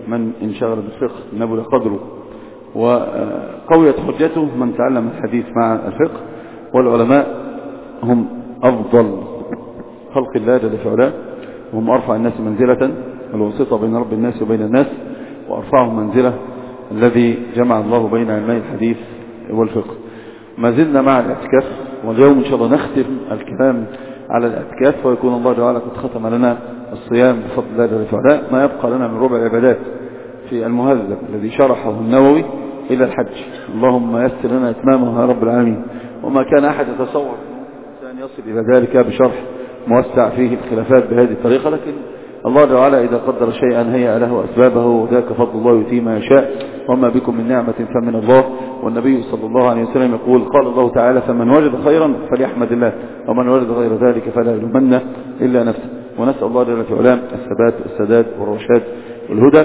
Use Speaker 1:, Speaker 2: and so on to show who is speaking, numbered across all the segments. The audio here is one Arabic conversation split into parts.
Speaker 1: من انشغل بالفقه نبل قدره وقويت حجته من تعلم الحديث مع الفقه. والعلماء هم أفضل خلق الله جل في علاه، وهم أرفع الناس منزلة، الواسطة بين رب الناس وبين الناس، وأرفعهم منزلة الذي جمع الله بين علماء الحديث والفقه. ما زلنا مع الاعتكاف، واليوم إن شاء الله نختم الكلام على الاعتكاف، ويكون الله تعالى قد ختم لنا الصيام بفضل الله جل في علاه. ما يبقى لنا من ربع العبادات في المهذب الذي شرحه النووي إلى الحج. اللهم يسر لنا إتمامه يا رب العالمين. وما كان أحد يتصور أن يصل إلى ذلك بشرح موسع فيه الخلافات بهذه الطريقة، لكن الله تعالى إذا قدر شيئا هيأ له أسبابه، وذاك فضل الله يؤتيه ما يشاء، وما بكم من نعمة فمن الله. والنبي صلى الله عليه وسلم يقول: قال الله تعالى: فمن وجد خيرا فليحمد الله، ومن وجد غير ذلك فلا يلومن إلا نفسه. ونسأل الله جل في علاه الثبات والسداد والرشاد والهدى.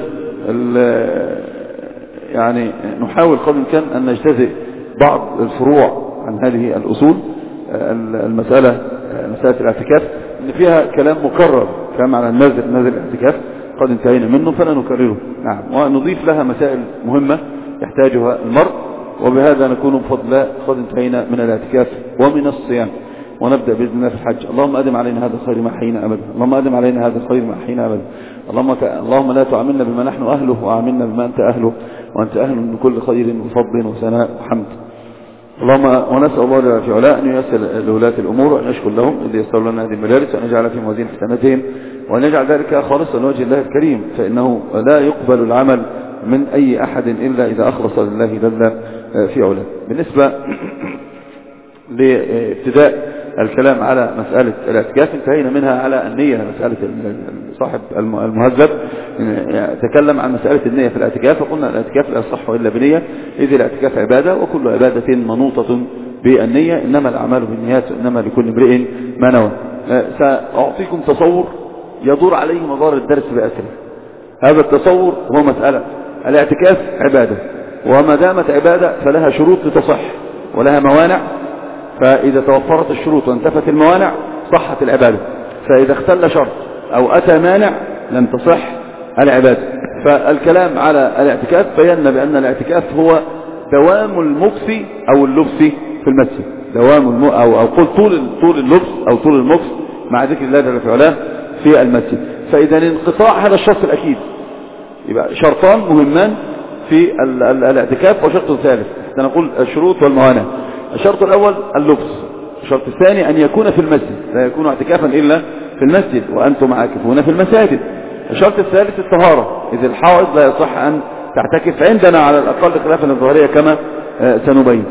Speaker 1: يعني نحاول قدر الإمكان أن نجتزئ بعض الفروع عن هذه الأصول. مسألة الاعتكاف إن فيها كلام مكرر، كلام على نازل الاعتكاف قد انتهينا منه فلا نكرره. نعم، ونضيف لها مسائل مهمة يحتاجها المرء. وبهذا نكون بفضل الله قد انتهينا من الاعتكاف ومن الصيام، ونبدأ بإذن الله في الحج. اللهم أدم علينا هذا الخير ما حينا أبدا، اللهم أدم علينا هذا الخير ما حينا أبدا. اللهم لا تعاملنا بما نحن أهله، وعاملنا بما أنت أهله، وأنت أهل من كل خير وفضل وثناء وحمد. اللهم ونسأل الله في علاء أن ييسر لولاة الأمور، وأن يشكر لهم إذ يسروا لنا هذه المجالس، وأن يجعل في موازين حسناتهم، وأن يجعل ذلك خالصا لوجه الله الكريم، فإنه لا يقبل العمل من أي أحد إلا إذا أخلص لله جل في علاه. بالنسبة لابتداء الكلام على مسألة الاعتكاف انتهينا منها على النية. مسألة صاحب المهذب تكلم عن مسألة النية في الاعتكاف، فقلنا الاعتكاف لا يصح إلا بنية، إذ الاعتكاف عبادة، وكل عبادة منوطة بالنية، إنما الأعمال بالنيات، إنما لكل امرئ ما نوى. سأعطيكم تصور يدور عليه مدار الدرس بأسره. هذا التصور هو مسألة الاعتكاف عبادة، وما دامت عبادة فلها شروط لتصح ولها موانع، فإذا توفرت الشروط وانتفت الموانع صحت العبادة، فإذا اختل شرط أو أتى مانع لم تصح العبادة. فالكلام على الاعتكاف بينا بأن الاعتكاف هو دوام المكث أو اللبس في المسجد، دوام أو قل طول اللبس أو طول المكث مع ذكر الله جل في علاه في المسجد. فإذا انقطاع هذا الشرط الأكيد، يبقى شرطان مهمان في الاعتكاف وشرط ثالث، نقول الشروط والموانع. الشرط الأول اللبس، الشرط الثاني أن يكون في المسجد، لا يكون اعتكافا إلا في المسجد وأنتم عاكفون في المساجد. الشرط الثالث الطهارة، إذ الحائض لا يصح أن تعتكف عندنا على الأقل خلافا الظاهرية كما سنبين.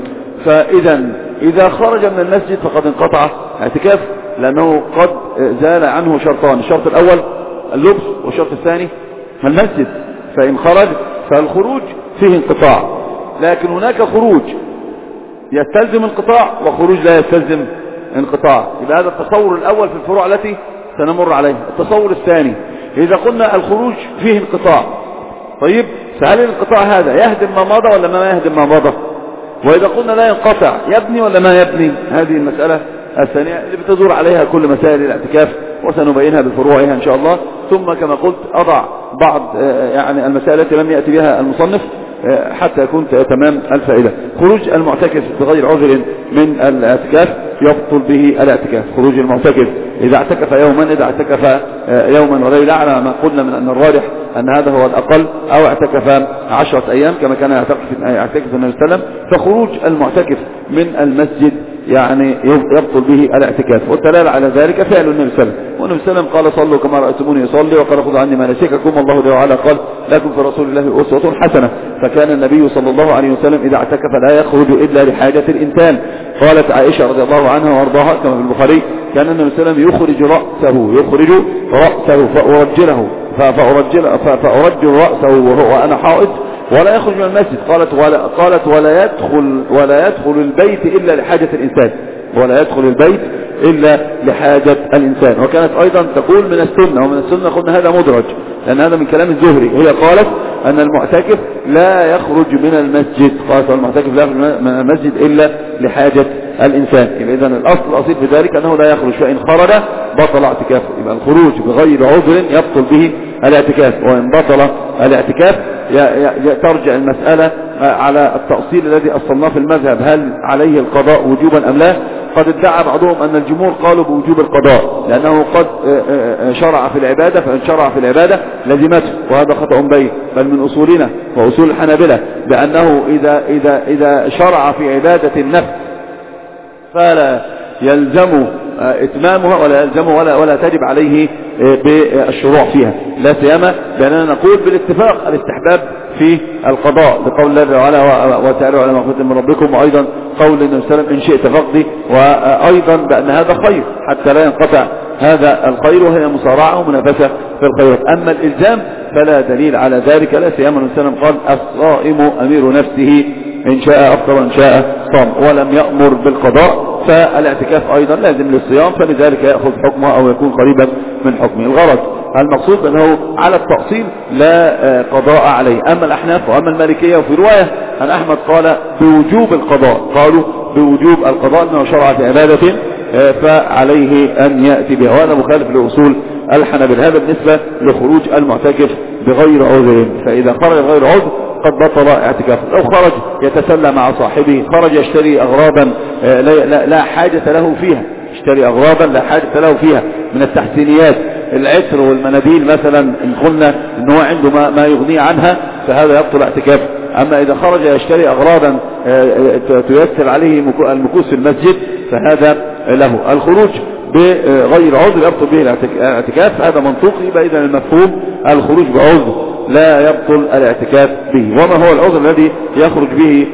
Speaker 1: إذا خرج من المسجد فقد انقطع اعتكاف، لأنه قد زال عنه شرطان: الشرط الأول اللبس، والشرط الثاني المسجد. فإن خرج فالخروج فيه انقطاع، لكن هناك خروج يستلزم انقطاع وخروج لا يستلزم انقطاع. يبقى هذا التصور الأول في الفروع التي سنمر عليها. التصور الثاني: إذا قلنا الخروج فيه انقطاع، طيب فهل الانقطاع هذا يهدم ما مضى ولا ما يهدم ما مضى؟ وإذا قلنا لا ينقطع يبني ولا ما يبني؟ هذه المسألة الثانية اللي بتدور عليها كل مسائل الاعتكاف، وسنبينها بفروعها إن شاء الله. ثم كما قلت أضع بعض يعني المسائل التي لم يأتي بها المصنف حتى يكون تمام الفائدة. خروج المعتكف بغير عذر من الاعتكاف يبطل به الاعتكاف. خروج المعتكف إذا اعتكف يوما، إذا اعتكف يوما وليلة، على ما قلنا من أن الراجح أن هذا هو الأقل، أو اعتكف 10 أيام كما كان يعتكف النبي صلى الله عليه وسلم، فخروج المعتكف من المسجد يعني يبطل به الاعتكاف. والدلالة على ذلك فعل النبي صلى الله عليه وسلم، والنبي صلى الله عليه وسلم قال: صلوا كما رأيتموني يصلي، وقال: خذوا عني مناسككم. الله جل وعلا قال: لكم في رسول الله أسوة حسنة. فكان النبي صلى الله عليه وسلم إذا اعتكف لا يخرج إلا لحاجة الإنسان. قالت عائشة رضي الله عنها وارضاها كما في البخاري: كان النبي صلى الله عليه وسلم يخرج رأسه فأرجل رأسه وأنا حائض ولا يخرج من المسجد. قالت ولا يدخل البيت إلا لحاجة الإنسان، ولا يدخل البيت إلا لحاجة الإنسان. وكانت أيضا تقول من السنة، ومن السنة قلنا هذا مدرج لأن هذا من كلام الزهري. هي قالت أن المعتكف لا يخرج من المسجد، قالت المعتكف لا يخرج من المسجد إلا لحاجة الإنسان. إذا الأصل الأصيل في ذلك أنه لا يخرج، فإن خرج بطل اعتكافه. يبقى الخروج بغير عذر يبطل به الاعتكاف. وإن بطل الاعتكاف ترجع المسألة على التأصيل الذي أصلناه في المذهب، هل عليه القضاء وجوبا أم لا؟ قد ادعى بعضهم أن الجمهور قالوا بوجوب القضاء لأنه قد شرع في العبادة، فإن شرع في العبادة لزمته، وهذا خطأ بين بل من أصولنا وأصول الحنابلة بأنه إذا شرع في عبادة النفس فلا يلزم اتمامها ولا يلزم ولا تجب عليه بالشروع فيها، لا سيما بأننا نقول بالاتفاق الاستحباب في القضاء لقول الله تعالى وتعالوا على مغفرة من ربكم، وأيضا قول النبي صلى الله عليه وسلم إن شئت فقضي، وأيضا بأن هذا خير حتى لا ينقطع هذا الخير، وهي مصارعة ومنافسة في الخيرات. أما الإلزام فلا دليل على ذلك، لا سيما النبي صلى الله عليه وسلم قال الصائم أمير نفسه إن شاء أفطر وإن شاء صام، ولم يأمر بالقضاء، فالاعتكاف أيضا لازم للصيام، فلذلك يأخذ حكمه أو يكون قريبا من حكمه. الغرض المقصود أنه على التأصيل لا قضاء عليه. أما الأحناف وأما المالكية، وفي رواية عن أحمد قال بوجوب القضاء، قالوا بوجوب القضاء أنه شرع في عبادة فعليه أن يأتي بها، وهذا مخالف لأصول الحنابلة. هذا بالنسبة لخروج المعتكف بغير عذر، فإذا خرج بغير عذر قد بطل اعتكافه. لو خرج يتسلى مع صاحبه، خرج يشتري أغراضا لا حاجة له فيها، يشتري أغراضا لا حاجة له فيها من التحسينيات، العطر والمناديل مثلا، إن قلنا إنه عنده ما يغني عنها فهذا يبطل اعتكافه. أما إذا خرج يشتري أغراضا تيسر عليه المكوس في المسجد فهذا له. الخروج بغير عذر يبطل به الاعتكاف، هذا منطقي. يبقى إذن المفهوم الخروج بعذر لا يبطل الاعتكاف به. وما هو العذر الذي يخرج به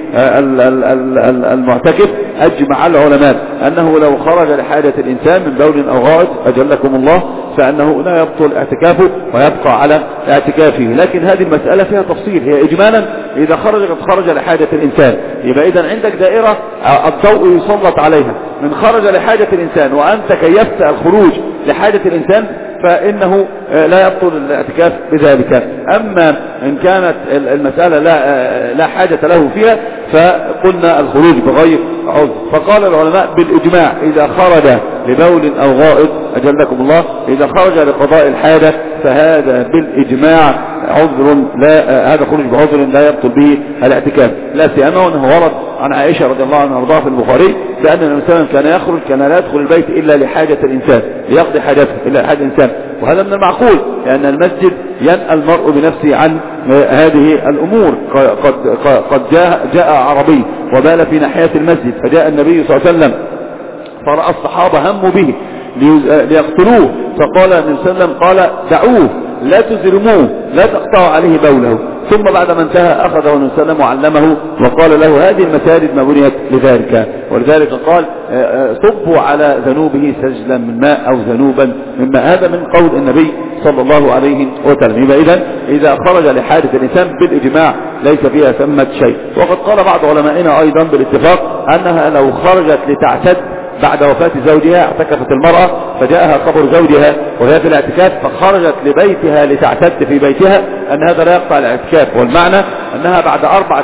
Speaker 1: المعتكف؟ أجمع العلماء أنه لو خرج لحاجة الإنسان من بول أو غائط أجلكم الله فأنه لا يبطل اعتكافه ويبقى على اعتكافه. لكن هذه المسألة فيها تفصيل. هي إجمالا إذا خرج لحاجة الإنسان، يبقى إذن عندك دائرة الضوء يسلط عليها، من خرج لحاجة الإنسان وأنت كيفت الخروج لحاجة الإنسان فإنه لا يبطل الاعتكاف بذلك. أما إن كانت المسألة لا حاجة له فيها فقلنا الخروج بغير عذر. فقال العلماء بالإجماع إذا خرج لبول أو غائط أجلكم الله، إذا خرج لقضاء الحاجة فهذا بالإجماع عذر، لا هذا خروج بعذر لا يبطل به الاعتكاف. لا سيما وأنه ورد عن عائشة رضي الله عنها وارضاها في البخاري بأن النبي صلى الله عليه وسلم كان يخرج كان لا يدخل البيت إلا لحاجة الإنسان، ليقضي حاجته إلا لحاجة الإنسان. وهذا من المعقول لأن المسجد ينأى المرء بنفسه عن هذه الأمور. قد جاء عربي وبال في ناحية المسجد فجاء النبي صلى الله عليه وسلم فرأى الصحابة هموا به ليقتلوه، فقال النبي صلى الله عليه وسلم قال دعوه لا تزرموه لا تقطعوا عليه بوله. ثم بعد ما انتهى أخذه النبي صلى الله عليه وسلم وعلمه وقال له هذه المساجد ما بنيت لذلك. ولذلك قال صبوا على ذنوبه سجلا من ماء أو ذنوبا من ماء. هذا من قول النبي صلى الله عليه وسلم. إذا خرج لحاجة الإنسان بالإجماع ليس فيها ثمة شيء. وقد قال بعض علمائنا أيضا بالاتفاق أنها لو خرجت لتعتد بعد وفاة زوجها، اعتكفت المرأة فجاءها خبر زوجها وهي في الاعتكاف فخرجت لبيتها لتعتد في بيتها، أن هذا لا يقطع الاعتكاف. والمعنى أنها بعد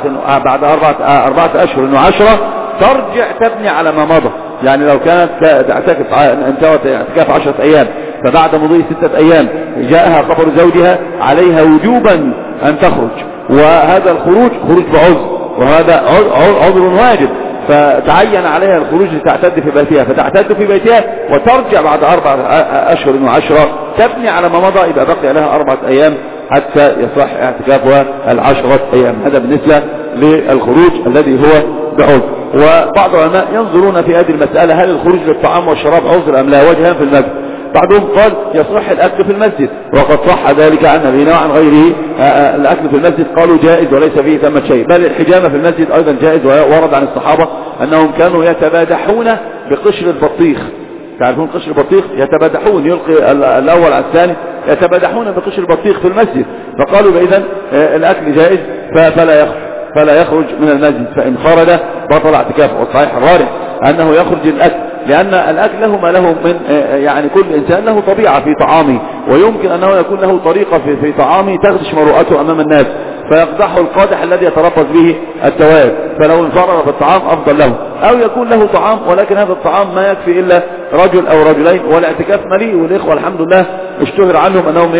Speaker 1: أربعة أشهر وعشرة ترجع تبني على ما مضى. يعني لو كانت تعتكف انتهت اعتكاف 10 أيام فبعد مضي 6 أيام جاءها خبر زوجها عليها وجوبا أن تخرج، وهذا الخروج خروج بعذر، وهذا عذر واجب، فتعين عليها الخروج لتعتد في بيتها، فتعتد في بيتها وترجع بعد 4 أشهر وعشرة تبني على ما مضى، يبقى بقي لها 4 أيام حتى يصح اعتكافها 10 أيام. هذا بالنسبة للخروج الذي هو بعذر. وبعض العلماء ينظرون في هذه المسألة هل الخروج للطعام والشراب عذر أم لا، وجهان في المذهب. بعضهم قال يصح الأكل في المسجد، وقد صح ذلك عن نبينا وعن غيره. الأكل في المسجد قالوا جائز وليس فيه ثمة شيء، بل الحجامة في المسجد أيضا جائز. ورد عن الصحابة أنهم كانوا يتبادحون بقشر البطيخ. تعرفون قشر البطيخ؟ يتبادحون، يلقي الأول على الثاني، يتبادحون بقشر البطيخ في المسجد. فقالوا إذن الأكل جائز فلا يخرج من المسجد، فإن خرج بطل اعتكافه. والصحيح الراجح أنه يخرج الأكل، لأن الأكل له ما له من يعني كل إنسان له طبيعة في طعامه، ويمكن أنه يكون له طريقة في طعامه تغدش مروءته أمام الناس فيقدحه القادح الذي يتربص به التوائب، فلو انفرد بالطعام أفضل له. أو يكون له طعام ولكن هذا الطعام ما يكفي إلا رجل أو رجلين، والاعتكاف مليء، والإخوة الحمد لله اشتهر عنهم أنهم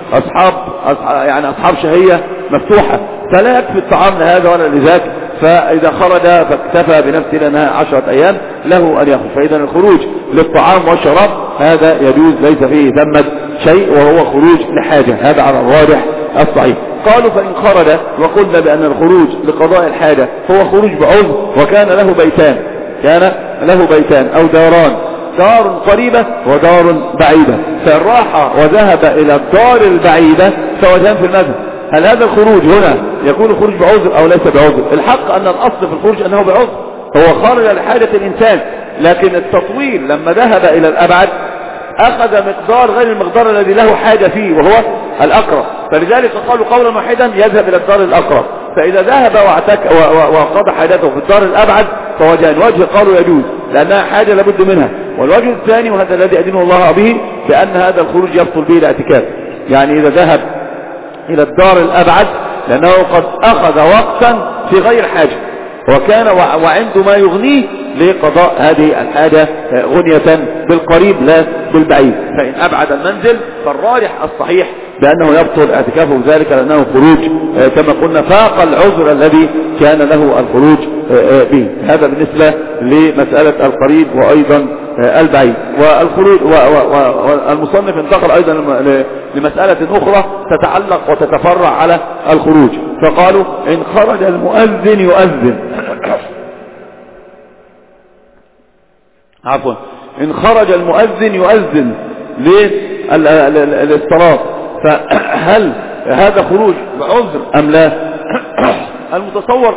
Speaker 1: أصحاب شهية مفتوحة، فلا يكفي الطعام لهذا ولا لذاك، فإذا خرج فاكتفى بنفسه لأنها 10 أيام له أن يخرج. فإذا الخروج للطعام والشراب هذا يجوز، ليس فيه ذمة شيء، وهو خروج لحاجة، هذا على الراجح الصحيح. قالوا فإن خرج، وقلنا بأن الخروج لقضاء الحاجة هو خروج بعذر، وكان له بيتان أو داران، دار قريبة ودار بعيدة، فإن راح وذهب إلى الدار البعيدة فوجهان في المذهب، هل هذا الخروج هنا يكون خروج بعذر أو ليس بعذر؟ الحق أن الأصل في الخروج أنه بعذر، هو خارج لحاجة الإنسان، لكن التطويل لما ذهب إلى الأبعد أخذ مقدار غير المقدار الذي له حاجة فيه، وهو الأقرب، فلذلك قالوا قولا واحدا يذهب إلى الدار الأقرب. فإذا ذهب وقضى حاجته في الدار الأبعد فوجهان، وجه قالوا يجوز لأنها حاجة لابد منها، والوجه الثاني وهذا الذي أدين الله به بأن هذا الخروج يبطل به الاعتكاف، يعني إذا ذهب إلى الدار الأبعد لأنه قد أخذ وقتا في غير حاجة، وكان وعنده ما يغنيه لقضاء هذه الحاجة غنية بالقريب لا بالبعيد، فإن أبعد المنزل فالراجح الصحيح بأنه يبطل اعتكافه ذلك، لأنه خروج كما قلنا فاق العذر الذي كان له الخروج به. هذا بالنسبة لمسألة القريب وأيضا البعيد. والخروج والمصنف انتقل أيضا لمسألة أخرى تتعلق وتتفرع على الخروج، فقالوا إن خرج المؤذن يؤذن عفوا إن خرج المؤذن يؤذن للصلاة، فهل هذا خروج بعذر أم لا؟ المتصور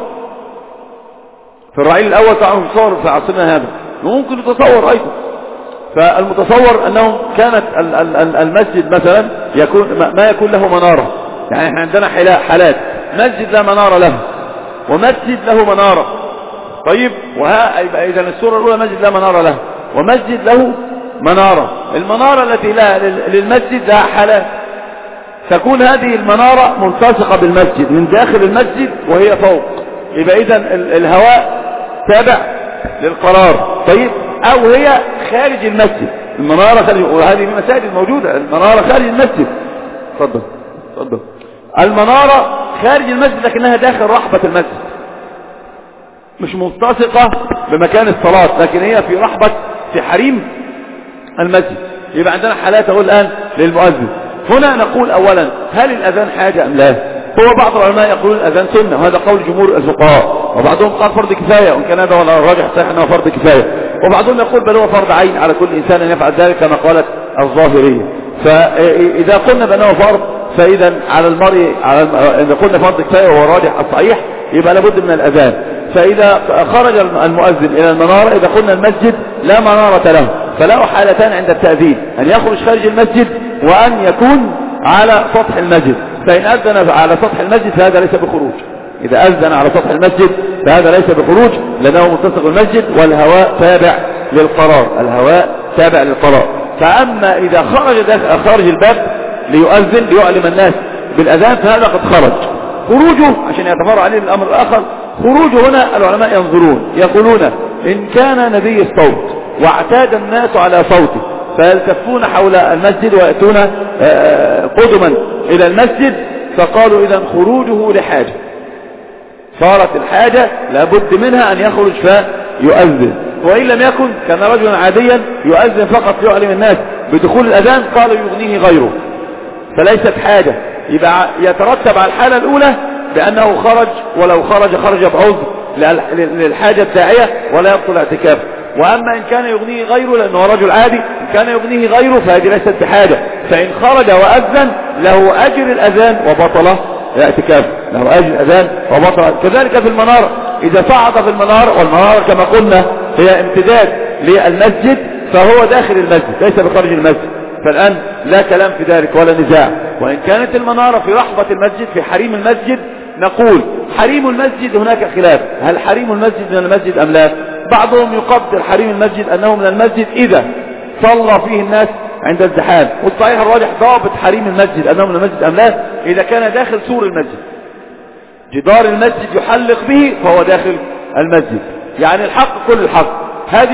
Speaker 1: في الرعيل الأول طبعا متصور في عصرنا هذا، وممكن يتصور أيضا، فالمتصور أنه كانت المسجد مثلا ما يكون له منارة، يعني احنا عندنا حالات مسجد لا منارة له ومسجد له منارة، طيب إذا الصورة الأولى مسجد لا منارة له ومسجد له منارة، المنارة التي للمسجد لها حالات، تكون هذه المنارة ملتصقة بالمسجد من داخل المسجد وهي فوق، يبقى إذن الهواء تابع للقرار، طيب أو هي خارج المسجد، المنارة خارج، وهذه المساجد موجودة المنارة خارج المسجد، تفضل المنارة خارج المسجد لكنها داخل رحبة المسجد، مش ملتصقة بمكان الصلاة، لكن هي في رحبة في حريم المسجد. يبقى عندنا حالات اهو الآن للمؤذن. هنا نقول أولا هل الأذان حاجة أم لا؟ هو بعض العلماء يقولون الأذان سنة، وهذا قول جمهور الفقهاء، وبعضهم قال فرض كفاية، وإن كان هذا ولا الراجح صحيح أنه فرض كفاية، وبعضهم يقول بل هو فرض عين على كل إنسان أن يفعل ذلك كما قالت الظاهرية. فإذا قلنا بأنه فرض فإذا على المرء إذا قلنا فرض كفاية وهو الراجح الصحيح يبقى لابد من الأذان. فإذا خرج المؤذن إلى المنارة، إذا قلنا المسجد لا منارة له، فله حالتان عند التأذين، أن يخرج خارج المسجد وأن يكون على سطح المسجد، فإن أذن على سطح المسجد فهذا ليس بخروج، إذا أذن على سطح المسجد فهذا ليس بخروج لأنه ملتصق بالمسجد والهواء تابع للقرار، الهواء تابع للقرار. فأما إذا خرج الباب ليؤذن ليعلم الناس بالأذان فهذا قد خرج. خروجه عشان يتفرع عليه الأمر الآخر، خروجه هنا العلماء ينظرون يقولون إن كان نبي الصوت واعتاد الناس على صوته فيلتفون حول المسجد ويأتون قدما إلى المسجد، فقالوا إذن خروجه لحاجة، صارت الحاجة لابد منها أن يخرج فيؤذن، وإن لم يكن كان رجلا عاديا يؤذن فقط ليعلم الناس بدخول الأذان قالوا يغنيه غيره، فليست حاجة. يبقى يترتب على الحالة الأولى بأنه خرج، ولو خرج بعذر للحاجة الداعية ولا يبطل اعتكافه. وأما إن كان يغنيه غيره لأنه رجل عادي، إن كان يغنيه غيره فهذه ليست بحاجة، فإن خرج وأذن له أجر الأذان وبطل الاعتكاف، له أجر الأذان وبطل. كذلك في المنارة، إذا صعد في المنارة، والمنارة كما قلنا هي امتداد للمسجد، فهو داخل المسجد ليس بخارج المسجد، فالآن لا كلام في ذلك ولا نزاع. وإن كانت المنارة في رحبة المسجد في حريم المسجد، نقول حريم المسجد هناك خلاف، هل حريم المسجد من المسجد أم لا؟ بعضهم يقدر حريم المسجد أنه من المسجد إذا صلى فيه الناس عند الزحام، والصحيح الراجح ضابط حريم المسجد أنه من المسجد أم لا إذا كان داخل سور المسجد، جدار المسجد يحلق به فهو داخل المسجد، يعني الحق كل الحق. هذه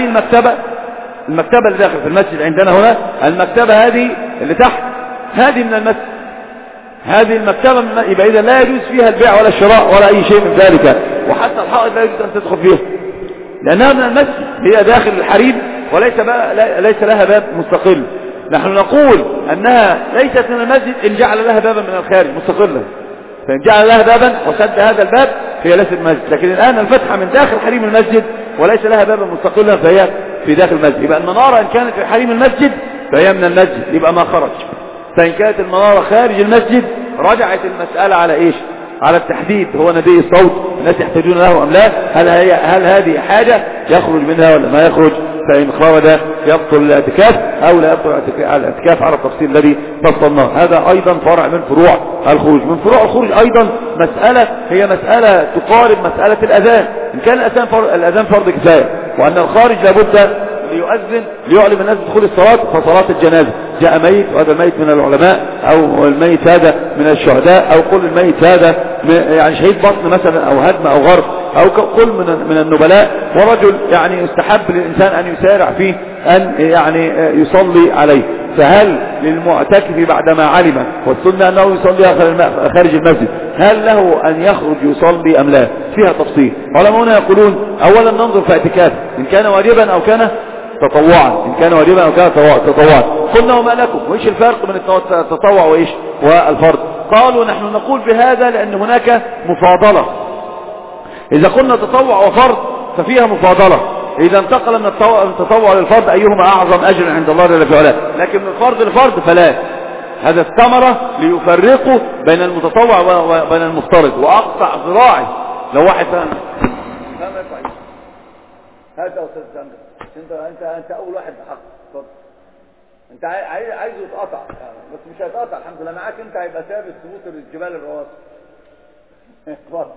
Speaker 1: المكتبة اللي داخل في المسجد عندنا هنا، المكتبة هذه اللي تحت هذه من المسجد، هذه المكتبة يبقى إذا لا يجوز فيها البيع ولا الشراء ولا أي شيء من ذلك، وحتى الحائط لا يجوز أن تدخل فيها لأنها من المسجد، هي داخل الحريم ليس لها باب مستقل. نحن نقول أنها ليست من المسجد إن جعل لها بابا من الخارج مستقلا، فإن جعل لها بابا وسد هذا الباب فهي ليست المسجد. لكن الآن الفتحة من داخل حريم المسجد وليس لها بابا مستقلا فهي في داخل المسجد. يبقى المنارة إن كانت في حريم المسجد فهي من المسجد، يبقى ما خرج. فإن كانت المنارة خارج المسجد رجعت المسألة على إيش؟ على التحديد، هو نبي الصوت الناس يحتاجون له أم لا؟ هل هذه حاجة يخرج منها ولا ما يخرج؟ فإن خرج يبطل الاعتكاف أو لا يبطل الاعتكاف على التفصيل الذي فصلناه. هذا أيضا فرع من فروع الخروج. من فروع الخروج أيضا مسألة هي مسألة تقارب مسألة الأذان. إن كان الأذان فرض كفاية وأن الخارج لابد ليؤذن ليعلم الناس بدخول الصلاة، فصلاة الجنازة جاء ميت وهذا الميت من العلماء أو الميت هذا من الشهداء أو قل الميت هذا يعني شهيد بطن مثلا أو هدم أو غرق أو قل من النبلاء، ورجل يعني يستحب للإنسان أن يسارع فيه أن يعني يصلي عليه. فهل للمعتكف بعدما علم والسنة أنه يصلي خارج المسجد هل له أن يخرج يصلي أم لا؟ فيها تفصيل. علماؤنا يقولون أولا ننظر في اعتكاف إن كان واجبا أو كان تطوعا، إن كان واجبا أو كان تطوعا. قلنا وما لكم وإيش الفرق بين التطوع وإيش والفرض؟ قالوا نحن نقول بهذا لأن هناك مفاضلة. إذا قلنا تطوع وفرض ففيها مفاضلة، إذا انتقل من التطوع للفرض أيهما أعظم أجرا عند الله جل في علاه، لكن من الفرض للفرض فلا. هذا الثمرة ليفرقوا بين المتطوع وبين المفترض. وأقطع ذراعي لو واحد فهم هذا أستاذ سامر، أنت أول واحد بحق. أنت عايزه يتقطع بس مش هيتقطع الحمد لله معاك، أنت هيبقى ثابت ثبوت الجبال الرواسي. اتفضل.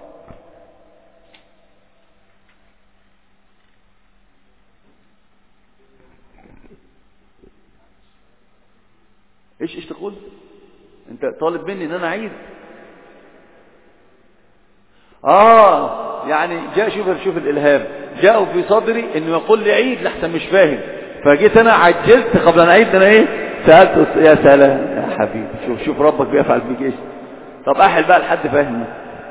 Speaker 1: ايش تقول؟ انت طالب مني ان انا اعيد؟ يعني جاء شوف الالهام جاءوا في صدري انه يقول لي عيد لحسن مش فاهم، فجيت انا عجلت قبل ان اعيد. انا ايه سألت يا سلام يا حبيبي، شوف ربك بيفعل فيك ايش. طب احل بقى لحد فاهمني.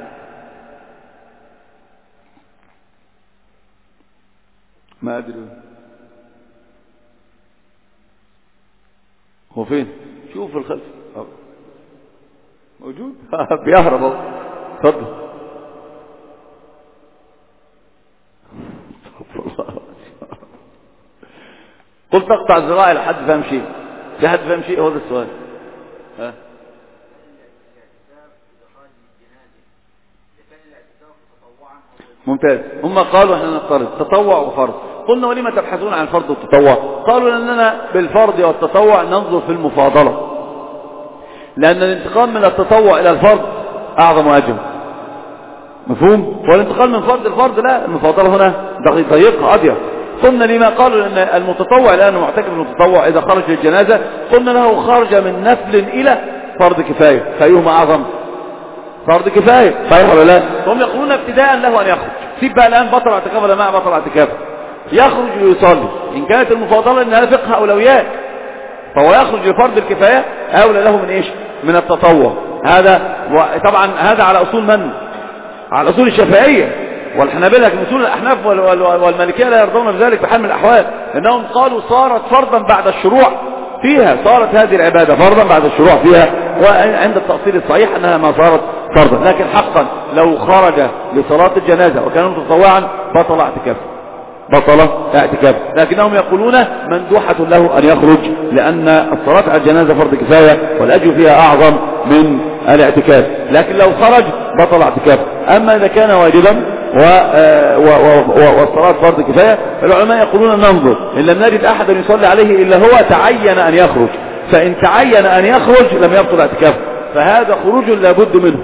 Speaker 1: ما ادري هو فين. شوف الخلف موجود بيهرب اهو. اتفضل. قلت تقطع الذراع لحد فهم شيء. في حد فهم شيء؟ هو ده السؤال. ممتاز. هم قالوا احنا نفترض تطوع وفرض. قلنا ولما تبحثون عن الفرض والتطوع؟ قالوا لأننا بالفرض والتطوع ننظر في المفاضلة، لأن الانتقال من التطوع إلى الفرض أعظم وأجل. مفهوم؟ والانتقال من فرض الفرض لا، المفاضلة هنا ضيقة أضيق. قلنا لما قالوا لأن المتطوع الآن معتكف المتطوع إذا خرج للجنازة قلنا له خرج من نفل إلى فرض كفاية، فأيهما أعظم؟ فرض كفاية، صحيح ولا لا؟ هم يقولون ابتداء له أن يخرج. سيب بقى الآن بطل اعتكاف ولا ما بطل اعتكاف، يخرج ليصلي. إن كانت المفاضلة إنها فقه أولويات فهو يخرج لفرض الكفاية أولى له من إيش؟ من التطوع. هذا طبعا هذا على أصول من؟ على أصول الشافعية والحنابلة، لكن أصول الأحناف والمالكية لا يرضون بذلك بحال من الأحوال، لأنهم قالوا صارت فرضا بعد الشروع فيها، صارت هذه العبادة فرضا بعد الشروع فيها، وعند التأصيل الصحيح أنها ما صارت فرضا. لكن حقا لو خرج لصلاة الجنازة وكان متطوعا بطل اعتكاف، لكنهم يقولون مندوحة له أن يخرج لأن الصلاة على الجنازة فرض كفاية والأجر فيها أعظم من الاعتكاف. لكن لو خرج بطل اعتكاف. أما إذا كان واجبا والصلاة فرض كفاية العلماء يقولون ننظر إن لم نجد أحدا يصلي عليه إلا هو تعين أن يخرج، فإن تعين أن يخرج لم يبطل اعتكاف، فهذا خروج لا بد منه.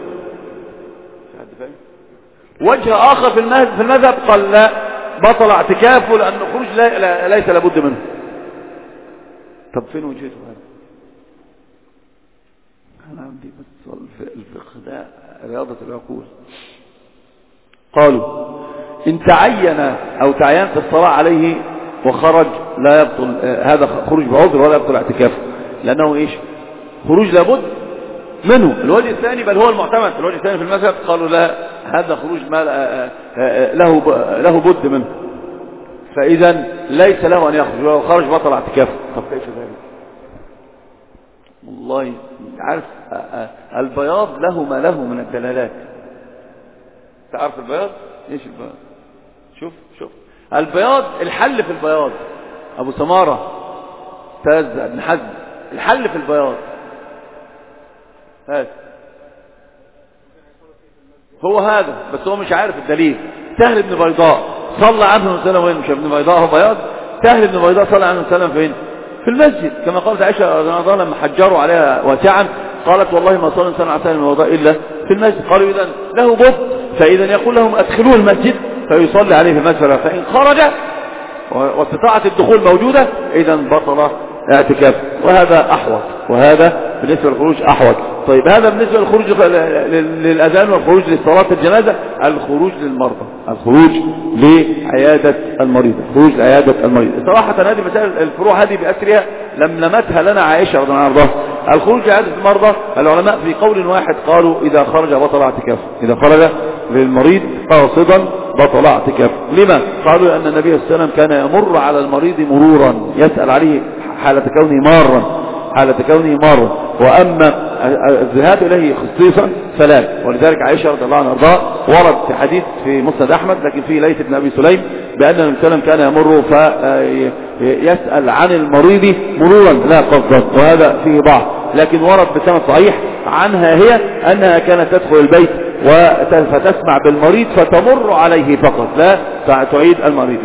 Speaker 1: وجه آخر في المذهب قال لا بطل اعتكافه لأن الخروج ليس لابد منه. طب فين وجهته هذا؟ أنا عندي بس الفقه ده رياضة العقول. قالوا إن تعين أو تعينت الصلاة عليه وخرج لا يبطل هذا خروج بعذر ولا يبطل اعتكافه، لأنه إيش؟ خروج لابد منه. الوجه الثاني بل هو المعتمد، الوجه الثاني في المذهب قالوا لا، هذا خروج ما له بد منه، فإذا ليس له أن يخرج، ولو خرج بطل اعتكافه. طب كيف ذلك؟ والله عارف البياض له ما له من الدلالات. تعرف البياض؟ ايش البياض؟ شوف البياض، الحل في البياض. أبو سمارة أستاذ ابن حزم، الحل في البياض هذا هو هذا، بس هو مش عارف الدليل. سهل بن بيضاء صلى عنه وسلم وين؟ مش ابن بيضاء هو بياض. سهل بن بيضاء صلى عنه وسلم فين؟ في المسجد، كما قالت عائشة رضي الله عنها لما حجروا عليها واسعا قالت والله ما صلى سنة على سلم الوضاء إلا في المسجد. قالوا إذن له بد، فإذا يقول لهم أدخلوه المسجد فيصلي عليه في المسجد، فإن خرج واستطاعة الدخول موجودة إذا بطل اعتكاف. وهذا أحوط، وهذا بالنسبة للخروج أحوط. طيب هذا بالنسبة للخروج للأذان والخروج لصلاة الجنازة. الخروج للمرضى، الخروج لعيادة المريض، الخروج لعيادة المريض. صراحة هذه مسائل الفروع هذه بأسرها لملمتها لنا عائشة رضي الله عنها. الخروج لعيادة المرضى العلماء في قول واحد قالوا إذا خرج بطل اعتكاف، إذا خرج للمريض قاصدا بطل اعتكاف. لما؟ قالوا أن النبي صلى الله عليه وسلم كان يمر على المريض مرورا يسأل عليه حالة كونه مارا، وأما الذهاب إليه خصيصا فلا. ولذلك عائشة رضي الله عنها وارضاها ورد في حديث في مسند أحمد لكن فيه ليث بن أبي سليم بأن النبي صلى الله عليه وسلم كان يمر فيسأل عن المريض مرورا لا قصدا، وهذا فيه ضعف، لكن ورد بسند صحيح عنها هي أنها كانت تدخل البيت فتسمع بالمريض فتمر عليه فقط لا تعيد المريض،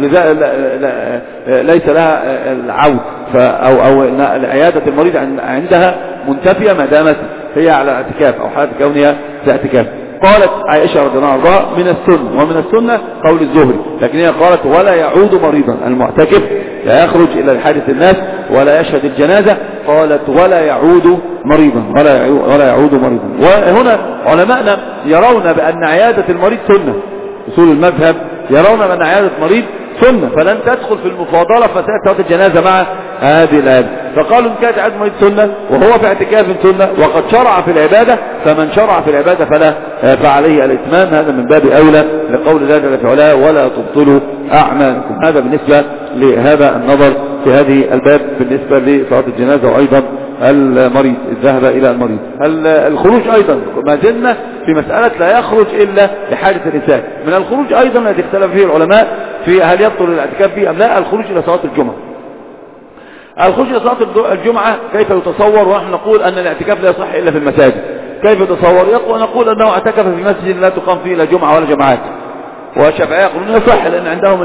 Speaker 1: ليس لها العود أو عيادة المريض عندها منتفية ما دامت هي على اعتكاف أو حالة كونها في اعتكاف. قالت عائشة رضي الله عنها من السنة، ومن السنة قول الزهري، لكن هي قالت ولا يعود مريضا، المعتكف لا يخرج إلى حادث الناس ولا يشهد الجنازة. قالت ولا يعود مريضا، ولا يعود مريضا. وهنا علماءنا يرون بأن عيادة المريض سنة، أصول المذهب يرون بأن عيادة المريض سنة، فلن تدخل في المفاضلة فسأل صلاة الجنازة مع هذه الآية. فقالوا إن كانت عيادة المريض سنة وهو في اعتكاف سنة وقد شرع في العبادة، فمن شرع في العبادة فعليه الإتمام. هذا من باب أولى لقول ذلك في علاه ولا تبطلوا أعمالكم. هذا بالنسبة لهذا النظر في هذه الباب بالنسبة لصلاة الجنازة وأيضا المريض الذهب إلى المريض. الخروج أيضا ما زلنا في مسألة لا يخرج إلا لحاجة الإنسان. من الخروج أيضا الذي اختلف فيه العلماء في هل يبطل الاعتكاف فيه أم لا الخروج إلى صلاة الجمعة. الخروج إلى صلاة الجمعة كيف يتصور؟ ونحن نقول أن الاعتكاف لا يصح إلا في المساجد. كيف يتصور؟ نقول أنه اعتكف في مسجد لا تقام فيه لا جمعة ولا جماعات، والشافعية يقولون يصح لأن عندهم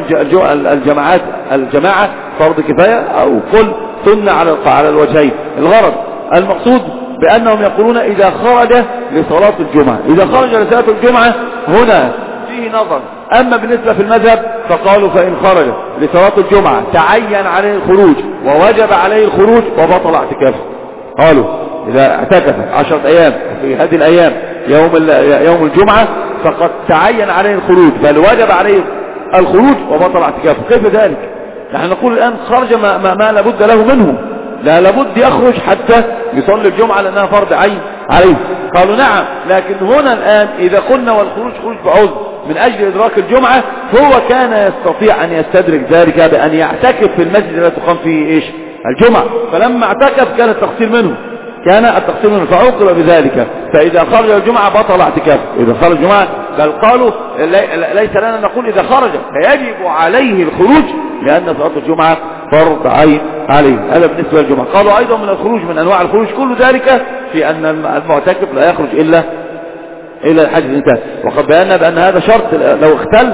Speaker 1: الجماعة فرض كفاية أو كل سنة على الوجهين. الغرض المقصود بأنهم يقولون إذا خرج لصلاة الجمعة، إذا خرج لصلاة الجمعة هنا فيه نظر. أما بالنسبة في المذهب فقالوا فإن خرج لصلاة الجمعة تعين عليه الخروج ووجب عليه الخروج وبطل اعتكافه. قالوا إذا اعتكف 10 أيام في هذه الأيام يوم الجمعة فقد تعين عليه الخروج بل وجب عليه الخروج وبطل اعتكافه. كيف ذلك؟ نحن نقول الآن خرج ما لابد له منه، لا لابد يخرج حتى يصلي الجمعة لأنها فرض عين عليه. قالوا نعم، لكن هنا الآن إذا قلنا والخروج خروج بعذر من أجل إدراك الجمعة، هو كان يستطيع أن يستدرك ذلك بأن يعتكف في المسجد الذي تقام فيه الجمعة، فلما اعتكف كان التقصير منه فعوقب بذلك. فإذا خرج الجمعة بطل اعتكافه. إذا خرج الجمعة بل قالوا ليس لنا نقول إذا خرج فيجب عليه الخروج لأن صلاة الجمعة فرض عين عليه. هذا بالنسبة للجمعة. قالوا أيضا من الخروج من أنواع الخروج كل ذلك في أن المعتكف لا يخرج إلا الحج الإنسان، وقد بينا بأن هذا شرط لو اختل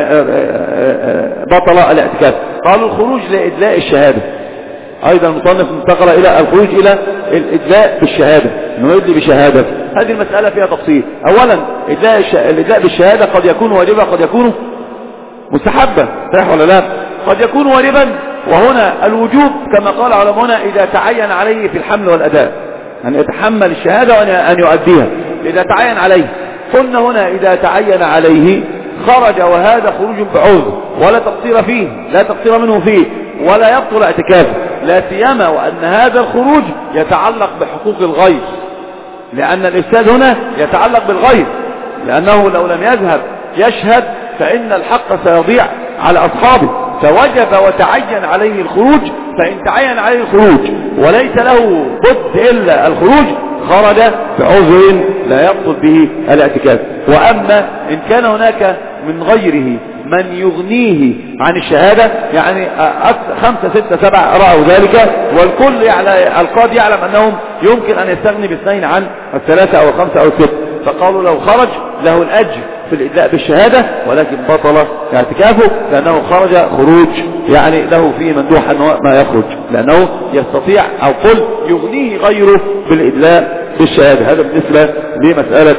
Speaker 1: بطل الاعتكاف. قالوا الخروج لإدلاء الشهادة، أيضا المصنف انتقل إلى الخروج إلى الإدلاء بالشهادة، أنه يدلي بشهادة. هذه المسألة فيها تفصيل. أولا الإدلاء بالشهادة قد يكون واجبا قد يكون مستحبا، صحيح ولا لا؟ قد يكون واجبا، وهنا الوجوب كما قال علماؤنا إذا تعين عليه في الحمل والأداء أن يتحمل الشهادة وأن يؤديها. إذا تعين عليه، قلنا هنا إذا تعين عليه خرج وهذا خروج بعذر ولا تقصير فيه، لا تقصير منه فيه ولا يبطل اعتكافه، لا سيما وأن هذا الخروج يتعلق بحقوق الغير، لأن الإفساد هنا يتعلق بالغير، لأنه لو لم يذهب يشهد فإن الحق سيضيع على أصحابه، فوجب وتعين عليه الخروج. فإن تعين عليه الخروج وليس له بد إلا الخروج خرج بعذر لا يبطل به الاعتكاف. وأما إن كان هناك من غيره من يغنيه عن الشهادة، يعني 5 6 7 رأوا ذلك، والكل القاضي يعلم أنهم يمكن أن يستغني باثنين عن 3 أو 5 أو 6، فقالوا لو خرج له الأجر في الإدلاء بالشهادة، ولكن بطل اعتكافه لأنه خرج خروج يعني له فيه مندوحا ما يخرج، لأنه يستطيع أو قل يغنيه غيره بالإدلاء بالشهادة. هذا بالنسبة لمسألة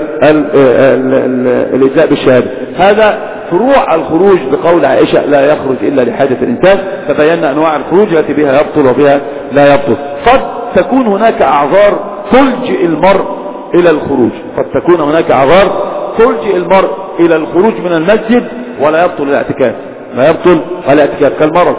Speaker 1: الإدلاء بالشهادة. هذا فروع الخروج بقول عائشة لا يخرج إلا لحاجة الإنسان، فبينا أنواع الخروج التي بها يبطل وبها لا يبطل. قد تكون هناك أعذار تلجئ المرء إلى الخروج، قد تكون هناك أعذار تلجئ المرء إلى الخروج من المسجد ولا يبطل الاعتكاف، لا يبطل الاعتكاف، كالمرض.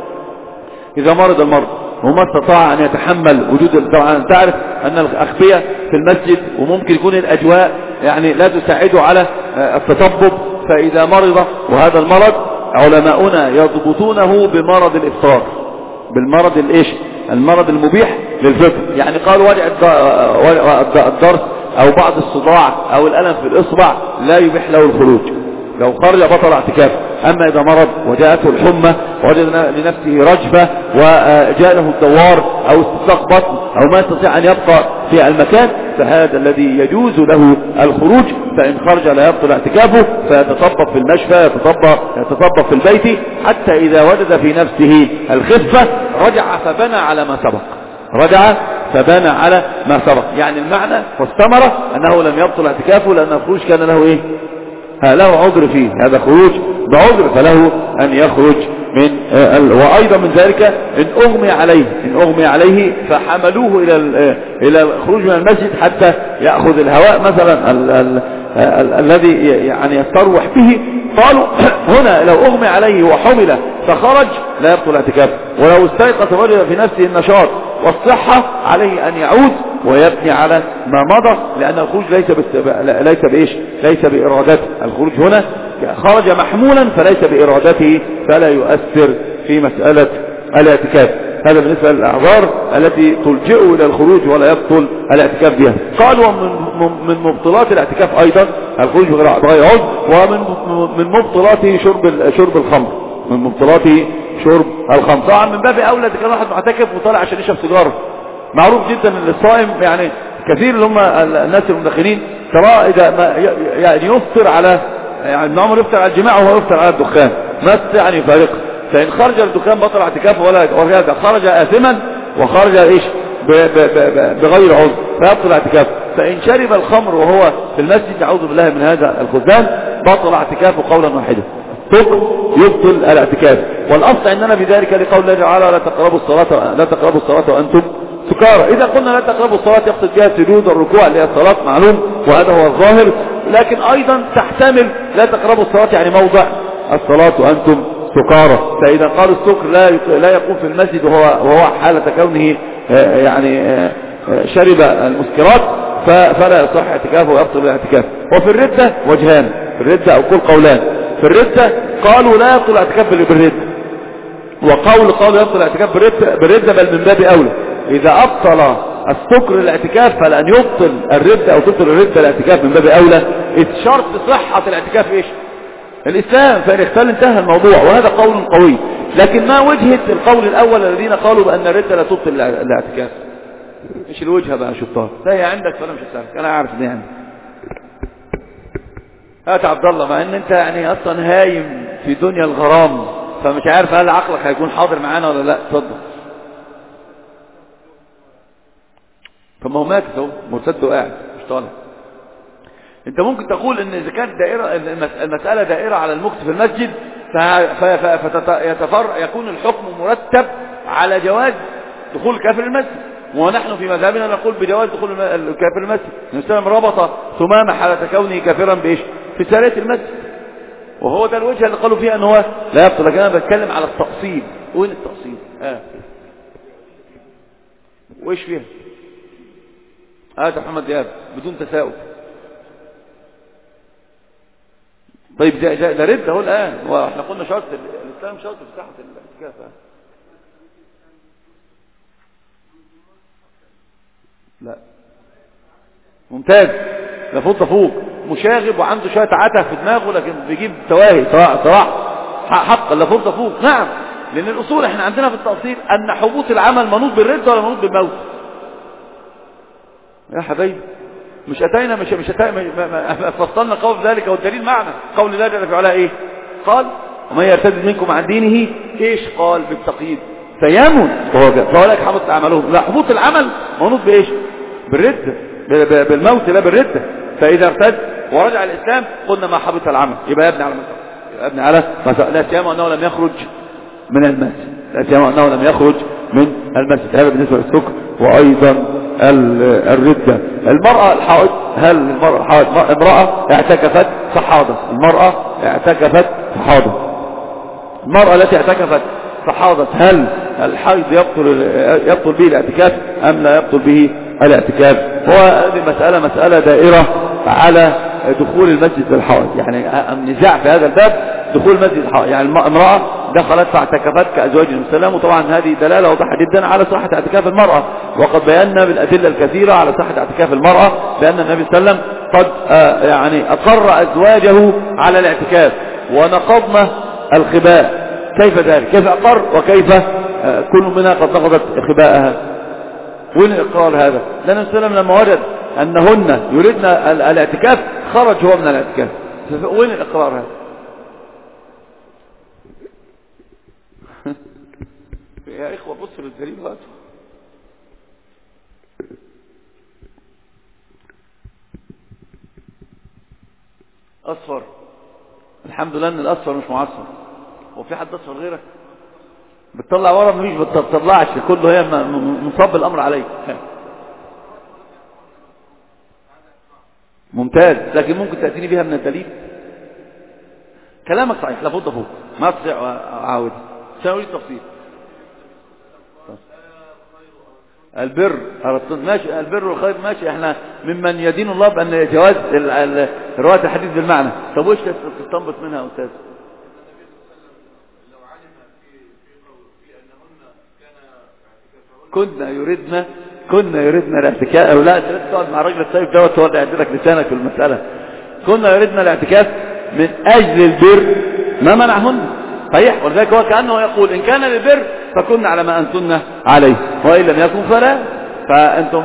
Speaker 1: إذا مرض المرض وما استطاع أن يتحمل وجود، طبعا تعرف أن الأخفية في المسجد وممكن يكون الأجواء يعني لا تساعده على التطبب، فإذا مرض، وهذا المرض علماؤنا يضبطونه بمرض الإفطار، بالمرض المرض المبيح للفطر، يعني قالوا وجع الضرس أو بعض الصداع أو الألم في الإصبع لا يبيح له الخروج، لو خرج بطل اعتكاف. أما إذا مرض وجاءته الحمى ووجد لنفسه رجفة وجاء الدوار أو استساق بطن أو ما يستطيع أن يبقى في المكان، فهذا الذي يجوز له الخروج. فإن خرج لا يبطل اعتكافه، فيتطبب في المشفى، يتطبب في البيت، حتى إذا وجد في نفسه الخفة رجع فبنى على ما سبق، رجع فبنى على ما سبق. يعني المعنى والثمرة أنه لم يبطل اعتكافه، لأن الخروج كان له له عذر فيه، هذا خروج بعذر، فله أن يخرج من وأيضا من ذلك إن أغمي عليه فحملوه إلى الخروج من المسجد حتى يأخذ الهواء مثلا الذي يعني يستروح به، قالوا هنا لو أغمي عليه وحمل فخرج لا يبطل اعتكافه، ولو استيقظ وجد في نفسه النشاط والصحة عليه أن يعود ويبني على ما مضى، لأن الخروج ليس بإرادته، الخروج هنا خرج محمولا فليس بإرادته، فلا يؤثر في مسألة الاعتكاف. هذا بالنسبة للأعذار التي تلجئ إلى الخروج ولا يبطل الاعتكاف بها. قالوا من مبطلات الاعتكاف أيضا الخروج بغير عذر، ومن مبطلاته شرب الخمر، من مبطلاته شرب الخمر. طبعا من باب أولى كان واحد معتكف وطالع عشان يشرب سيجارة، معروف جدا ان الصائم يعني كثير اللي هم الناس المدخنين ترى إذا ما يعني يفطر على يعني عمر يفطر على الجماع وهو يفطر على الدخان ما تستطيع أن يفارقه، فإن خرج الدخان بطل اعتكافه ولا خرج آثما وخرج بغير عذر فيبطل اعتكافه. فإن شرب الخمر وهو في المسجد نعوذ بالله من هذا الخذلان بطل اعتكافه قولا واحدا، يبطل الاعتكاف. والأصل عندنا بذلك لقول الله تعالى لا تقربوا الصلاة وأنتم سكارى. إذا قلنا لا تقربوا الصلاة يقصد بها السجود والركوع اللي هي الصلاة معلوم، وهذا هو الظاهر، لكن أيضا تحتمل لا تقربوا الصلاة يعني موضع الصلاة وأنتم سكارى. فإذا قالوا السكر لا يقوم في المسجد وهو حالة كونه يعني شرب المسكرات فلا يصح اعتكافه ويبطل الاعتكاف. وفي الردة وجهان، في الردة أو كل قولان. في الردة قالوا لا يبطل الاعتكاف بالردة، قالوا يبطل الاعتكاف بالردة بل من باب أولى. إذا أبطل السكر الاعتكاف فلأن يبطل الردة أو تبطل الردة الاعتكاف من باب أولى، إذ شرط صحة الاعتكاف إيش؟ الإسلام، فإن اختل انتهى الموضوع، وهذا قول قوي. لكن ما وجهة القول الأول الذين قالوا بأن الردة لا تبطل الاعتكاف؟ إيش الوجهة بقى شطار؟ هي عندك فأنا مش هسألك، أنا عارف إن عندك. هات عبد الله، مع ان انت يعني اصلا هايم في دنيا الغرام فمش عارف هل عقلك هيكون حاضر معانا ولا لا. اتفضل. طب ما هو مات اهو مرتد وقاعد مش طالع. انت ممكن تقول ان اذا كانت المسألة دائرة على المكث في المسجد يكون الحكم مرتب على جواز دخول الكافر المسجد، ونحن في مذهبنا نقول بجواز دخول الكافر المسجد. الإسلام ربط ثمامة حالة كونه كافرا بإيش؟ في سارية المسجد، وهو ده الوجه اللي قالوا فيه أنه لا يبطل. لكن أنا بتكلم على التقصيد. وين التقصيد؟ وإيش فيها؟ هات محمد دياب بدون تساؤل. طيب ده رد اهو الان، واحنا قلنا شرط الاسلام شرط في صحه الاعتكاف. لا ممتاز، ده فوق مشاغب وعنده شويه عته في دماغه لكن بيجيب تواهي صراحه حق لا فوق. نعم، لان الاصول احنا عندنا في التأصيل ان حبوط العمل منوط بالرد ولا منوط بالموت. يا حبايبي مش اتينا مش فصلنا قول ذلك، والدليل معنا قول الله جل وعلا ايه؟ قال ومن يرتد منكم عن دينه ايش؟ قال بالتقييد سيموت فهو لك حبط اعمالهم. لا، حبوط العمل منوط بايش؟ بالرد، بالموت لا بالرده. فاذا ارتد ورجع الاسلام قلنا ما حبط العمل، يبقى يبني على ابن على لا سيما انه لم يخرج من المسجد، لا سيما انه لم يخرج من المسجد. هذا بالنسبه للسكر. وايضا الردة. المرأة الحائض، هل المرأة الحائض امرأة اعتكفت فحاضت؟ المرأة اعتكفت فحاضت. المرأة التي اعتكفت فحاضت هل الحيض يبطل به الاعتكاف ام لا يبطل به الاعتكاف؟ هذه مسألة دائرة على دخول المسجد للحائض، يعني النزاع في هذا الباب دخول المسجد للحائض. يعني امرأة دخلت فاعتكفت كأزواج المسلم، وطبعا هذه دلالة واضحة جدا على صحة اعتكاف المرأة، وقد بينا بالأدلة الكثيرة على صحة اعتكاف المرأة بأن النبي صلى الله عليه وسلم قد يعني أقر أزواجه على الاعتكاف ونقضنا الخباء. كيف ذلك؟ كيف أقر وكيف كل منها قد نقضت خباءها؟ وين الإقرار هذا؟ لأن النبي صلى الله عليه وسلم لما وجد أنهن يريدن الاعتكاف خرج هو من الاعتكاف. وين الإقرار هذا؟ يا إخوة بصوا للدليل هذا. أصفر، الحمد لله أن الأصفر مش معصر. وفي حد أصفر غيرك؟ بتطلع ورا مفيش، بتطلعش كله، هي مصاب الأمر عليك. ممتاز، لكن ممكن تأتيني بها من الدليل. كلامك صحيح لا فوق ما أستطيع أعاود، سأريد تفصيل. البر ماشي، البر والخير ماشي، احنا ممن يدين الله بأن جواز رواية الحديث بالمعنى. طب وش تستنبط منها يا أستاذ؟ كنا يردنا الاعتكاف، او لا تقعد مع الراجل الطيب دوت هو اللي يعدلك لسانك في المسألة. كنا يردنا الاعتكاف من أجل البر ما منعهن، صحيح. ولذلك هو كأنه يقول إن كان للبر فكنا على ما أنتن عليه، وإن لم يكن فلا. فأنتم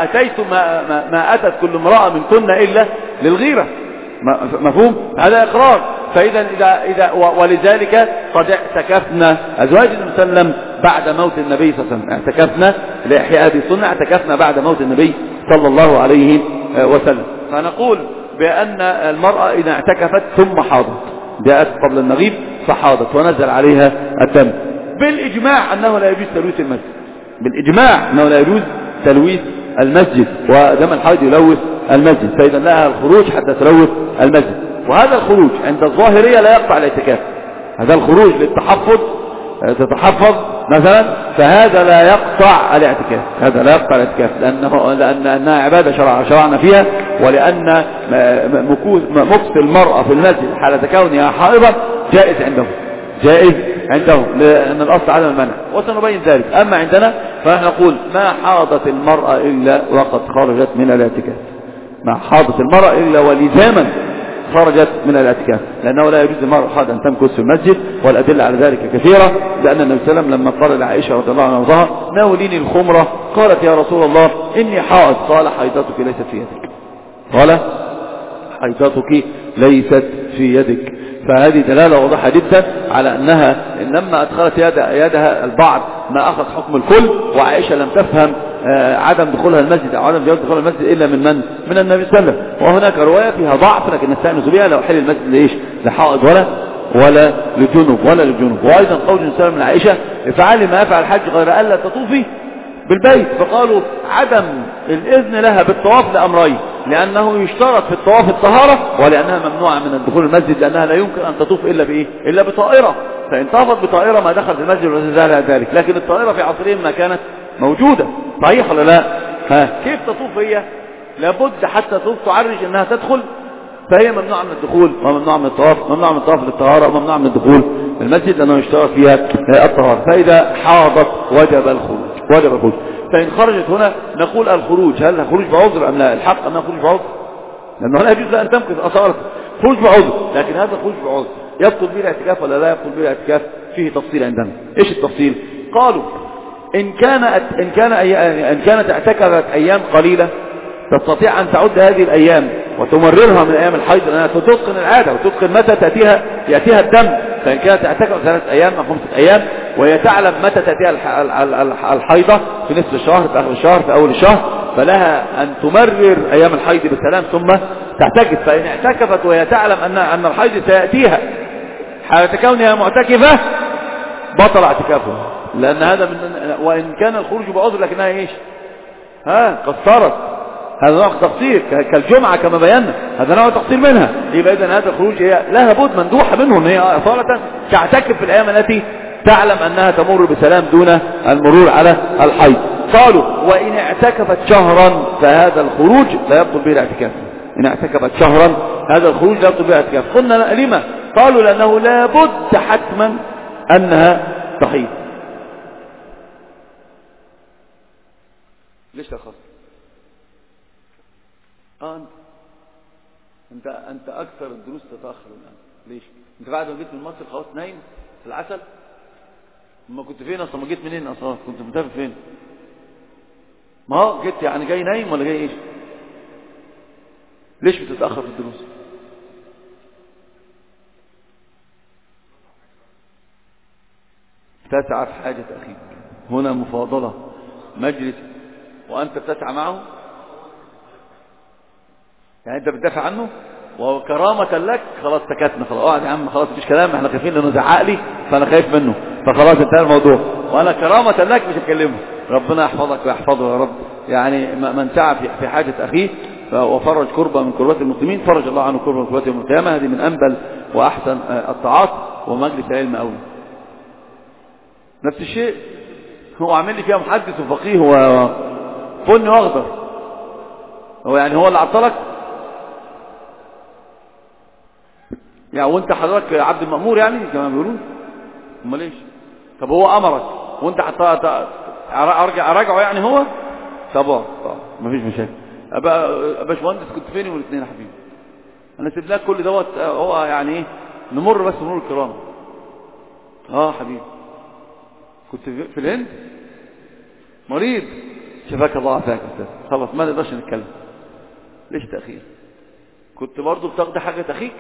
Speaker 1: ما أتت كل امرأة من كنا إلا للغيرة، مفهوم؟ هذا إقرار. فإذا ولذلك قد اعتكفنا أزواج النبي صلى الله عليه وسلم بعد موت النبي صلى الله عليه وسلم، اعتكفنا لإحياء هذه السنة، اعتكفنا بعد موت النبي صلى الله عليه وسلم. فنقول بأن المرأة إذا اعتكفت ثم حاضت، جاءت قبل المغيب فحاضت ونزل عليها الدم، بالإجماع أنه لا يجوز تلويث المسجد، بالإجماع أنه لا يجوز تلويث المسجد، ودم الحيض يلوث المسجد، فإذا لها الخروج حتى تلوث المسجد. وهذا الخروج عند الظاهرية لا يقطع الاعتكاف، هذا الخروج للتحفظ تتحفظ مثلا، فهذا لا يقطع الاعتكاف، هذا لا يقطع الاعتكاف لأنها عبادة شرعنا فيها، ولأن مكث المرأة في المسجد حالة كونها حائضة جائز عندهم لأن الأصل عدم المنع، وسنبين ذلك. أما عندنا فنحن نقول ما حاضت المرأة إلا وقد خرجت من الاعتكاف، ما حاضت المرأة إلا ولزاما خرجت من الاعتكاف، لأنه لا يجوز للمرأة حاضر أن تمكث في المسجد، والأدلة على ذلك كثيرة. لأن النبي صلى الله عليه وسلم لما قال لعائشة رضي الله عنها وارضاها ناوليني الخمرة، قالت يا رسول الله إني حائض، قال حيضتك ليست في يدك، قال حيضتك ليست في يدك. فهذه دلالة واضحة جدا على أنها لما أدخلت يدها البعض ما أخذ حكم الكل، وعائشة لم تفهم عدم دخولها المسجد أو عدم جواز دخولها المسجد إلا من النبي صلى الله عليه وسلم. وهناك رواية فيها ضعف لكن نستأنس بها لو حل المسجد لإيش؟ لحائض ولا لجنوب وأيضا قول النبي صلى الله عليه وسلم لعائشة افعلي ما يفعل الحج غير ألا تطوفي بالبيت. فقالوا عدم الإذن لها بالطواف لأمرين، لأنه يشترط في الطواف الطهارة، ولأنها ممنوعة من الدخول المسجد لأنها لا يمكن أن تطوف إلا بإيه؟ إلا بطائرة، فإن طافت بطائرة ما دخل في المسجد ولا زال ذلك. لكن الطائرة في عصرهم ما كانت موجودة، صحيح ولا لا؟ كيف تطوف هي لابد حتى تعرج انها تدخل، فهي ممنوعة من الدخول وممنوعة من الطواف، ممنوعة من الطواف للطهارة وممنوعة من الدخول المسجد لأنه يشترط فيها الطهارة. فإذا حاضت وجب الخروج. فإن خرجت هنا نقول الخروج هل خروج بعذر أم لا؟ الحق أنها خروج بعذر، لأنه لا يجوز أن تمكث أصارت خروج بعذر، لكن هذا خروج بعذر يبطل به الاعتكاف ولا لا يبطل به الاعتكاف؟ فيه تفصيل عندنا. إيش التفصيل؟ قالوا إن كانت اعتكفت أيام قليلة تستطيع أن تعد هذه الأيام وتمررها من أيام الحيض، لأنها تتقن العادة وتتقن متى يأتيها الدم. فإن كانت تعتكف 3 أيام أو 5 أيام وهي تعلم متى تأتيها الحيضة في نصف الشهر، في آخر الشهر، في أول الشهر، فلها أن تمرر أيام الحيض بالسلام ثم تعتكف. فإن اعتكفت وهي تعلم أن الحيض سيأتيها حالة كونها معتكفة بطل اعتكافها، لأن هذا وإن كان الخروج بعذر لكنها إيش؟ قصرت، هذا نوع تقصير كالجمعة كما بينا، هذا نوع تقصير منها. يبقى إذن هذا الخروج هي لها بد مندوحة منه، ان هي أصالة تعتكف في الأيام التي تعلم أنها تمر بسلام دون المرور على الحيض. قالوا وإن اعتكفت شهرا فهذا الخروج لا يبطل به الاعتكاف. إن اعتكفت شهرا هذا الخروج لا يبطل به الاعتكاف. قلنا لما؟ قالوا لأنه لا بد حتما أنها تحيض. ليش تخص؟ انت اكثر الدروس تتاخر الان. ليش؟ انت بعد ما جيت من مصر خلاص نايم في العسل؟ ما كنت فين اصلا؟ ما جيت منين اصلا؟ كنت مسافر فين؟ ما هو جيت يعني جاي نايم ولا جاي ايش؟ ليش بتتاخر في الدروس؟ تسعى في حاجه اخيك، هنا مفاضله مجلس وانت بتسعى معه، يعني انت بتدافع عنه وكرامة لك. خلاص سكتنا، خلاص اقعد يا عم، خلاص مفيش كلام، احنا خايفين لانه زعق لي فانا خايف منه، فخلاص انتهى الموضوع، وانا كرامة لك مش هتكلمه. ربنا يحفظك ويحفظه يا رب. يعني من سعى في حاجة اخيه وفرج كربة من كربات المسلمين فرج الله عنه كربة من كربات يوم القيامة. هذه من انبل واحسن الطاعات ومجلس العلم قوي. نفس الشيء هو عامل لي فيها محدث وفقيه وفن واخضر، هو يعني هو اللي عطلك يعني، وانت حضرتك عبد المأمور يعني كما بيقولون. امال ايش؟ طب هو امرك وانت ارجع اراجعه يعني هو؟ طب مفيش مشاكل. باشمهندس كنت فين يوم الاثنين يا حبيبي؟ انا سيب لك كل دوت، هو يعني ايه، نمر بس مرور الكرام. حبيبي كنت في الهند مريض، شفاك الله عافاك يا استاذ، خلاص ما نقدرش نتكلم. ليش تأخير؟ كنت برضو بتاخد حاجة أخيك؟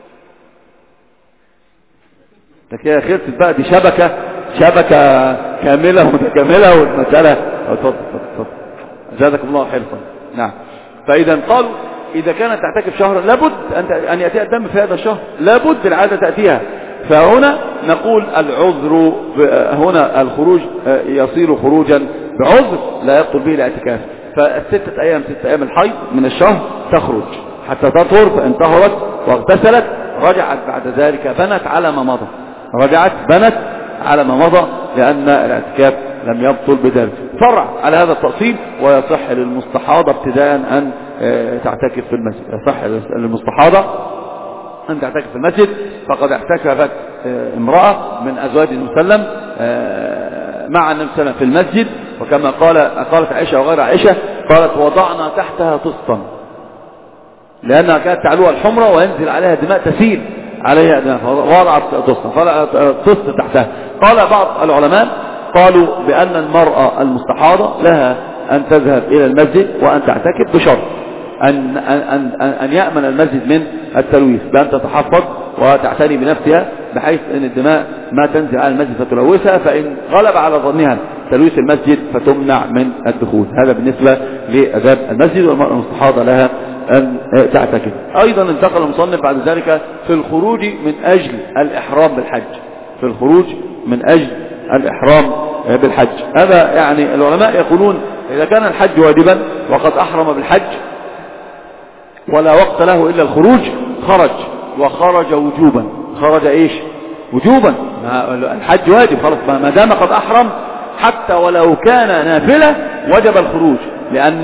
Speaker 1: لكن يا خير بقى دي شبكة كاملة ومتكاملة والمسألة. اتفضل زادكم الله حرصا. نعم. فإذا قالوا إذا كانت تعتكف شهرا لابد أن يأتيها الدم في هذا الشهر، لابد العادة تأتيها. فهنا نقول العذر هنا الخروج يصير خروجا بعذر لا يبطل به الاعتكاف. فالستة أيام 6 أيام الحيض من الشهر تخرج حتى تطهر، فإن طهرت واغتسلت رجعت بعد ذلك بنت على ما مضى، بنت على ما مضى، لأن الاعتكاف لم يبطل بذلك. فرع على هذا التأصيل ويصح للمستحاضة ابتداء أن تعتكف في المسجد. يصح للمستحاضة أن تعتكف في المسجد، فقد اعتكفت امرأة من أزواج المسلم مع النبي صلى الله عليه وسلم في المسجد، وكما قالت عائشة وغير عائشة قالت وضعنا تحتها طسطا، لأنها كانت تعلوها الحمرة وينزل عليها دماء تسيل عليها دماء، فوضعت طسط تحتها. قال بعض العلماء قالوا بأن المرأة المستحاضة لها أن تذهب إلى المسجد وأن تعتكف بشرط أن يأمن المسجد من التلويث، بأن تتحفظ وتعتني بنفسها بحيث أن الدماء ما تنزل على المسجد فتلوثها، فإن غلب على ظنها تلويث المسجد فتمنع من الدخول. هذا بالنسبة لأداب المسجد، والمرأة المستحاضة لها أن تعتكف. أيضا انتقل المصنف بعد ذلك في الخروج من أجل الإحرام بالحج. هذا يعني العلماء يقولون إذا كان الحج واجبا وقد أحرم بالحج ولا وقت له إلا الخروج وخرج وجوبا. خرج إيش؟ وجوبا. الحج واجب خلاص، ما دام قد أحرم حتى ولو كان نافلة وجب الخروج، لأن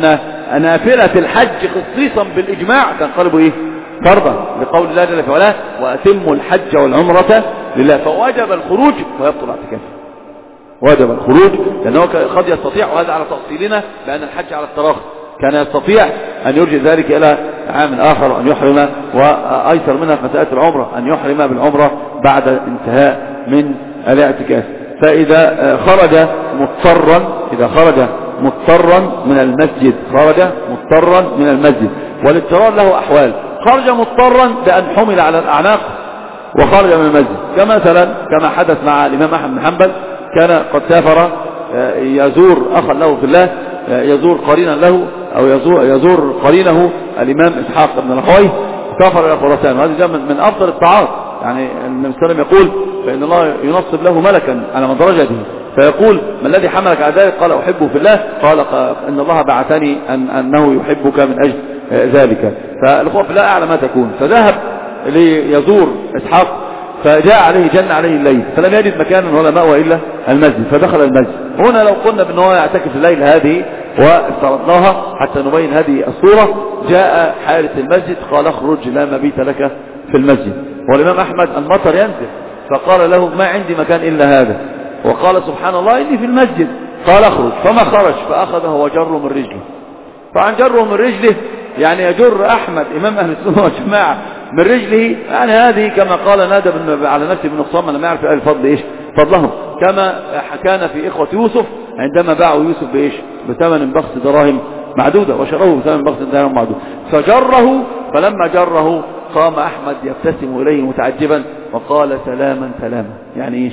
Speaker 1: نافلة الحج خصيصا بالإجماع تنقلب إيه؟ فرضا، لقول الله جل في علاه وأتموا الحج والعمرة لله. فوجب الخروج ويبطل اعتكافه، وجب الخروج لأنه قد يستطيع، وهذا على تفصيلنا بأن الحج على التراخي، كان يستطيع أن يرجع ذلك إلى عام آخر وأن يحرم، وأيسر منها في مسألة العمرة أن يحرم بالعمرة بعد انتهاء من الاعتكاف. فإذا خرج مضطرا، إذا خرج مضطرا من المسجد، خرج مضطرا من المسجد، والاضطرار له أحوال. خرج مضطرا بأن حمل على الأعناق وخرج من المسجد، كما حدث مع الإمام أحمد بن حنبل، كان قد سافر يزور أخا له في الله، يزور قرينا له أو يزور قرينه الإمام إسحاق بن راهويه، سافر إلى خراسان، وهذا من أفضل الطاعات. يعني النبي صلى الله عليه وسلم يقول فإن الله ينصب له ملكا على مدرجته، فيقول ما الذي حملك على ذلك؟ قال أحبه في الله. قال إن الله بعثني أنه يحبك من أجل ذلك. فالأخوة في الله أعلى ما تكون. فذهب ليزور إسحاق، فجاء عليه جن عليه الليل، فلم يجد مكانا ولا مأوى إلا المسجد، فدخل المسجد. هنا لو قلنا بأنه يعتكف الليل هذه وافترضناها حتى نبين هذه الصورة، جاء حارس المسجد قال اخرج لا مبيت لك في المسجد، والإمام أحمد المطر ينزل، فقال له ما عندي مكان إلا هذا، وقال سبحان الله إني في المسجد، قال اخرج، فما خرج، فأخذه وجره من رجله. فعن جره من رجله يعني يجر أحمد إمام أهل السنة والجماعة من رجله، يعني هذه كما قال نادى على نفسه بن خصام لما يعرف الفضل إيش فضلهم، كما كان في إخوة يوسف عندما باعوا يوسف بإيش بثمن بخس دراهم معدودة، وشروه بثمن بخس دراهم معدودة، فجره. فلما جره قام أحمد يبتسم إليه متعجبا وقال سلاما سلاما، يعني إيش؟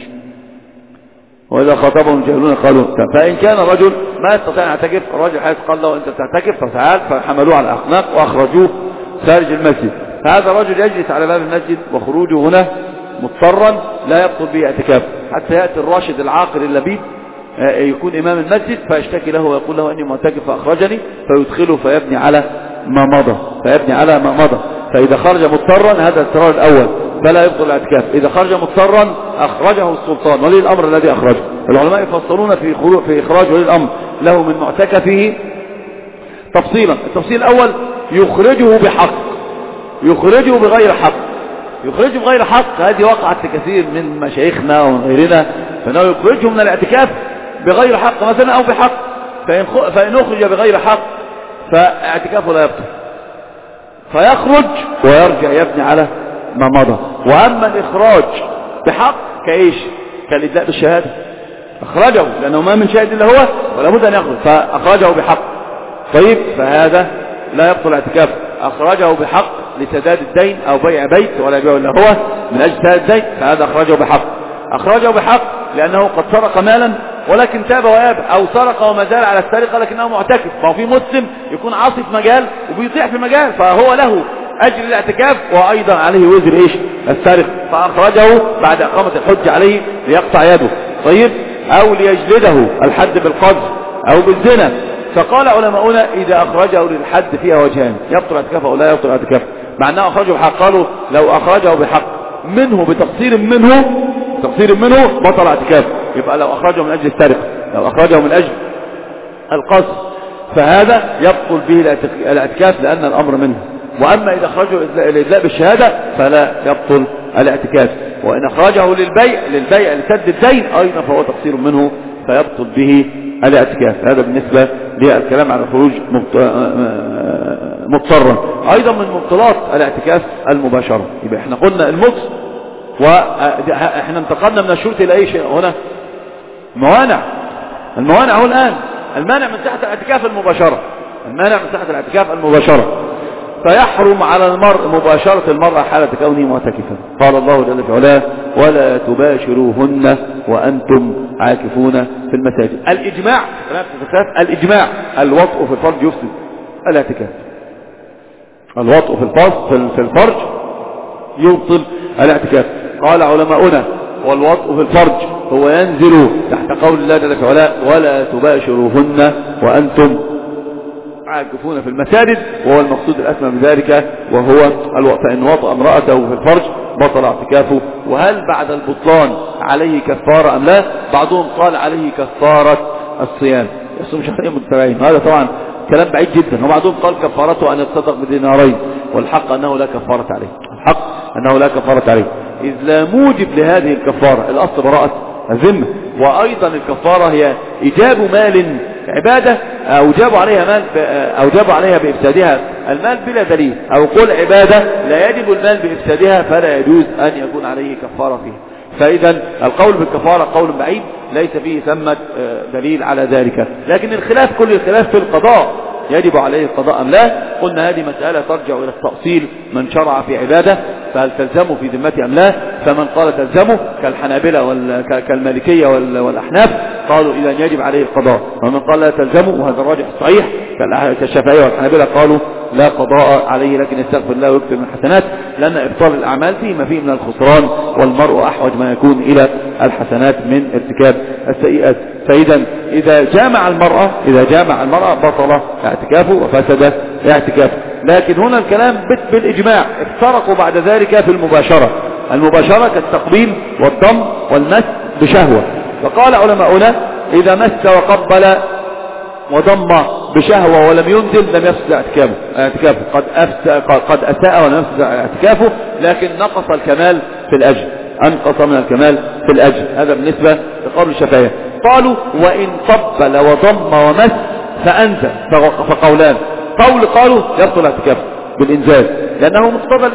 Speaker 1: وإذا خاطبهم الجاهلون قالوا. فإن كان رجل ما يستطيع أن يعتكف، الرجل حيث قال له أنت تعتكف فتعال، فحملوه على الأخناق وأخرجوه خارج المسجد. فهذا الرجل يجلس على باب المسجد، وخروجه هنا مضطرا لا يبطل به اعتكاف، حتى يأتي الراشد العاقل اللبيب يكون إمام المسجد فيشتكي له ويقول له أني معتكف فأخرجني، فيدخله فيبني على ما مضى. فإذا خرج مضطرا هذا الاضطرار الأول فلا يبطل الاعتكاف. إذا خرج مضطرا أخرجه السلطان ولي الأمر الذي أخرجه. العلماء يفصلون في إخراج ولي الأمر له من معتكفه تفصيلا. التفصيل الأول يخرجه بحق، يخرجه بغير حق. يخرجه بغير حق هذه وقعت لكثير من مشايخنا ومن غيرنا، فإنه يخرجه من الاعتكاف بغير حق مثلا أو بحق، فإن أخرج بغير حق فاعتكافه لا يبطل، فيخرج ويرجع يبني على ما مضى. وأما الإخراج بحق كإيش؟ كالإدلاء بالشهادة، أخرجه لأنه ما من شاهد إلا هو ولا بد أن يخرج، فأخرجه بحق. طيب فهذا لا يبطل اعتكافه. أخرجه بحق لسداد الدين أو بيع بيت ولا يبيع إلا هو من أجل سداد الدين، فهذا أخرجه بحق. أخرجه بحق لأنه قد سرق مالا ولكن تاب وياب، أو سرق وما زال على السرقة لكنه معتكف. فهو في مسلم يكون عاصي في مجال وبيطيع في مجال، فهو له أجر الاعتكاف وأيضا عليه وزر إيش؟ السرقة، فأخرجه بعد إقامة الحج عليه ليقطع يده. طيب أو ليجلده الحد بالقذف أو بالزنا. فقال علماؤنا إذا أخرجه للحد فيها وجهان، يبطل اعتكافه أو لا يبطل اعتكافه. مع أنه أخرجه بحق، قالوا لو أخرجه بحق منه بتقصير منه بطل اعتكافه. يبقى لو أخرجه من أجل السرقة، لو أخرجه من أجل القصد، فهذا يبطل به الاعتكاف لأن الأمر منه. وأما إذا أخرجه الإدلاء بالشهادة فلا يبطل الاعتكاف. وإن أخرجه للبيع لسد الدين أيضا فهو تقصير منه فيبطل به الاعتكاف. هذا بالنسبة للكلام عن الخروج مضطرا. أيضا من مبطلات الاعتكاف المباشرة. يبقى احنا قلنا المكس، واحنا انتقلنا من الشروط إلى أي شيء هنا؟ الموانع هو الآن المانع من صحة الاعتكاف المباشرة، المانع من صحة الاعتكاف المباشرة. فيحرم على المرء مباشرة المرأة حالة كونه معتكفا. قال الله جل وعلا ولا تباشروهن وأنتم عاكفون في المساجد. الإجماع الوطء في الفرج يفسد الاعتكاف. الوطء في الفرج يبطل الاعتكاف. قال علماؤنا والوطء في الفرج هو ينزل تحت قول الله جل وعلا ولا تباشروهن وأنتم عاكفون في المساجد، وهو المقصود الأسمى من ذلك وهو فإن وطأ امرأته في الفرج بطل اعتكافه. وهل بعد البطلان عليه كفارة أم لا؟ بعضهم قال عليه كفارة الصيام، يصوم شهرين متتابعين. هذا طبعا كلام بعيد جدا. وبعضهم قال كفارته أن يتصدق بدينارين، والحق أنه لا كفارة عليه، الحق أنه لا كفارة عليه، إذ لا موجب لهذه الكفارة. الأصل براءة الذمة. وأيضا الكفارة هي إيجاب مال عبادة أوجب عليها بإفسادها المال بلا دليل، أو قل عبادة لا يجب المال بإفسادها فلا يجوز أن يكون عليه كفارة فيها. فإذا القول بالكفارة قول بعيد ليس فيه ثمة دليل على ذلك. لكن الخلاف كل الخلاف في القضاء، يجب عليه القضاء أم لا؟ قلنا هذه مسألة ترجع إلى التأصيل، من شرع في عبادة فهل تلزمه في ذمته أم لا؟ فمن قال تلزمه كالحنابلة كالمالكية والأحناف قالوا إذا يجب عليه القضاء، ومن قال لا تلزمه وهذا الراجح الصحيح كالشافعية والحنابلة قالوا لا قضاء عليه لكن يستغفر الله ويكتب من الحسنات، لأن إبطال الأعمال فيه ما فيه من الخسران، والمرء أحوج ما يكون إلى الحسنات من ارتكاب السيئات. فإذا إذا جامع المرأة بطل اعتكافه وفسد اعتكافه. لكن هنا الكلام بالإجماع، افترقوا بعد ذلك في المباشرة كالتقبيل والضم والمس بشهوة. فقال علماؤنا إذا مس وقبل وضم بشهوة ولم ينزل لم يفسد اعتكافه، قد أساء ولم يفسد اعتكافه، لكن نقص الكمال في الأجر، أنقص من الكمال في الأجر. هذا بالنسبة لقول الشافعية. قالوا وإن قبل وضم ومس فأنزل، فقولان. قالوا يبطل اعتكافه بالإنزال، لأنه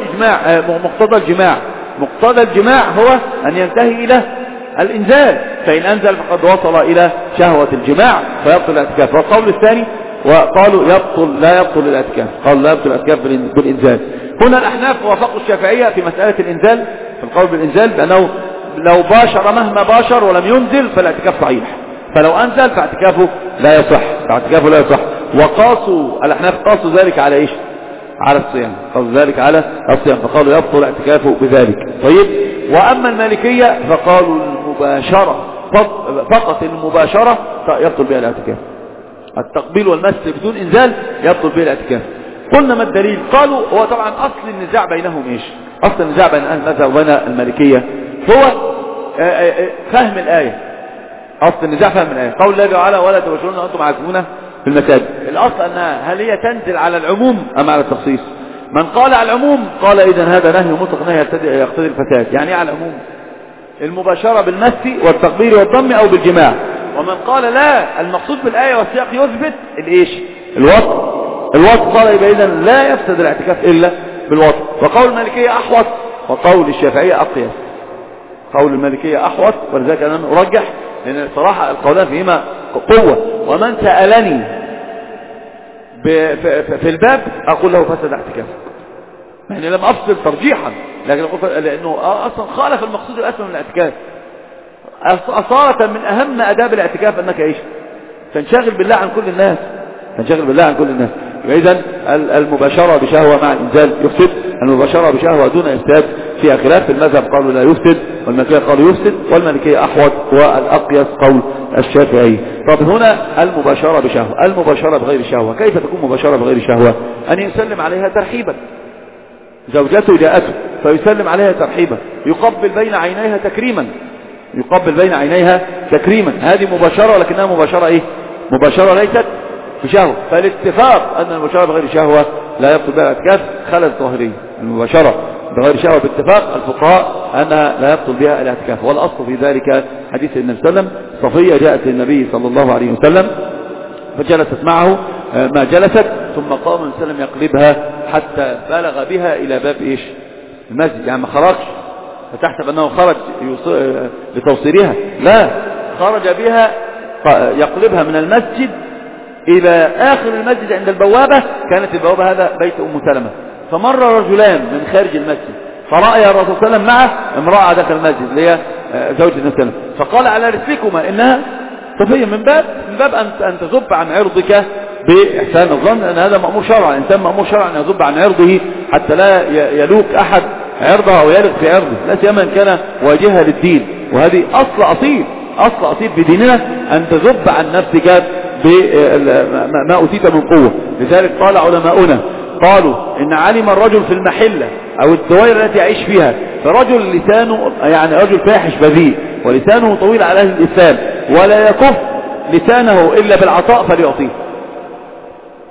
Speaker 1: مقتضى الجماع هو أن ينتهي إلى الإنزال، فإن أنزل فقد وصل إلى شهوة الجماع فيبطل الاعتكاف. والقول الثاني وقالوا لا يبطل الاعتكاف، قالوا لا يبطل الاعتكاف بالإنزال. هنا الأحناف وافقوا الشافعية في مسألة الإنزال، في القول بالإنزال، بأنه لو باشر مهما باشر ولم ينزل فالاعتكاف صحيح، فلو أنزل فاعتكافه لا يصح. وقاسوا الأحناف قاسوا ذلك على إيش؟ على الصيام، قالوا ذلك على الصيام، فقالوا يبطل اعتكافه بذلك. طيب، وأما المالكية فقالوا المباشرة فقط، المباشرة يبطل بها الاعتكاف، التقبيل والمس بدون إنزال يبطل بها الاعتكاف. قلنا ما الدليل؟ قالوا هو طبعا أصل النزاع بينهم إيش؟ أصل النزاع بين أهل المذهب وبين المالكية هو فهم الآية. أصل النزاع فهم الآية، قول الله تعالى ولا تباشرون وأنتم عاكفون في المساجد. الأصل أنها هل هي تنزل على العموم أم على التخصيص؟ من قال على العموم قال إذن هذا نهي مطلق، نهي يقتضي الفساد. يعني على العموم المباشرة بالمس والتقبيل والضم أو بالجماع. ومن قال لا، المقصود بالآية والسياق يثبت الإيش؟ الوطء، قال يبقى إذن لا يفسد الاعتكاف إلا بالوطء. وقول المالكية أحوط، وقول الشافعية أقيس. قول المالكية أحوط، ولذلك أنا أرجح، لأن الصراحة القولان فيهما قوة. ومن سألني في الباب أقول له فسد اعتكافك، يعني لم أفصل ترجيحا، لكن أقول لأنه أصلا خالف المقصود الأسمى من الاعتكاف. أصالة من أهم أداب الاعتكاف أنك إيش؟ تنشغل بالله عن كل الناس، إذن المباشرة بشهوة مع الإنزال يفسد، المباشرة بشهوة دون إفساد فيها خلاف. في المذهب قالوا لا يفسد، والمالكية قالوا يفسد، والمالكية أحوط، والأقيس قول الشافعي. طب هنا المباشرة بشهوة، المباشرة بغير شهوة، كيف تكون مباشرة بغير شهوة؟ أن يسلم عليها ترحيبا، زوجته جاءته فيسلم عليها ترحيبا، يقبل بين عينيها تكريما، هذه مباشرة، ولكنها مباشرة إيه؟ مباشرة ليست بشهوة. فالاتفاق أن المباشرة بغير شهوة لا يبطل بها الاعتكاف، خلل ظاهري. المباشرة بغير شهوة باتفاق الفقهاء أنها لا يبطل بها الاعتكاف. والأصل في ذلك حديث النبي صلى الله عليه وسلم، صفية جاءت للنبي صلى الله عليه وسلم فجلست معه ما جلست، ثم قام النبي صلى الله عليه وسلم يقلبها حتى بلغ بها إلى باب إيش؟ المسجد، يعني ما خرجش فتحسب أنه خرج لتوصيلها، لا، خرج بها يقلبها من المسجد إلى آخر المسجد عند البوابة، كانت البوابة هذا بيت أم سلمة، فمر رجلان من خارج المسجد فرأى الرسول صلى الله عليه وسلم معه امرأة داخل المسجد اللي هي زوجة النبي صلى الله عليه وسلم، فقال على رسلكما إنها صفية، من باب أن تذب عن عرضك بإحسان الظن، أن هذا مأمور شرعا، الإنسان مأمور شرعا أن يذب عن عرضه حتى لا يلوك أحد عرضه أو يلغ في عرضه، لا سيما إن كان واجهة للدين. وهذه أصل أصيل في ديننا، أن تذب عن نفسك بما أوتيت من قوة. لذلك قال علماؤنا، قالوا إن علم الرجل في المحلة أو الدوائر التي يعيش فيها فرجل لسانه، يعني رجل فاحش بذيء ولسانه طويل على أهل الإسلام، ولا يكف لسانه إلا بالعطاء فليعطيه.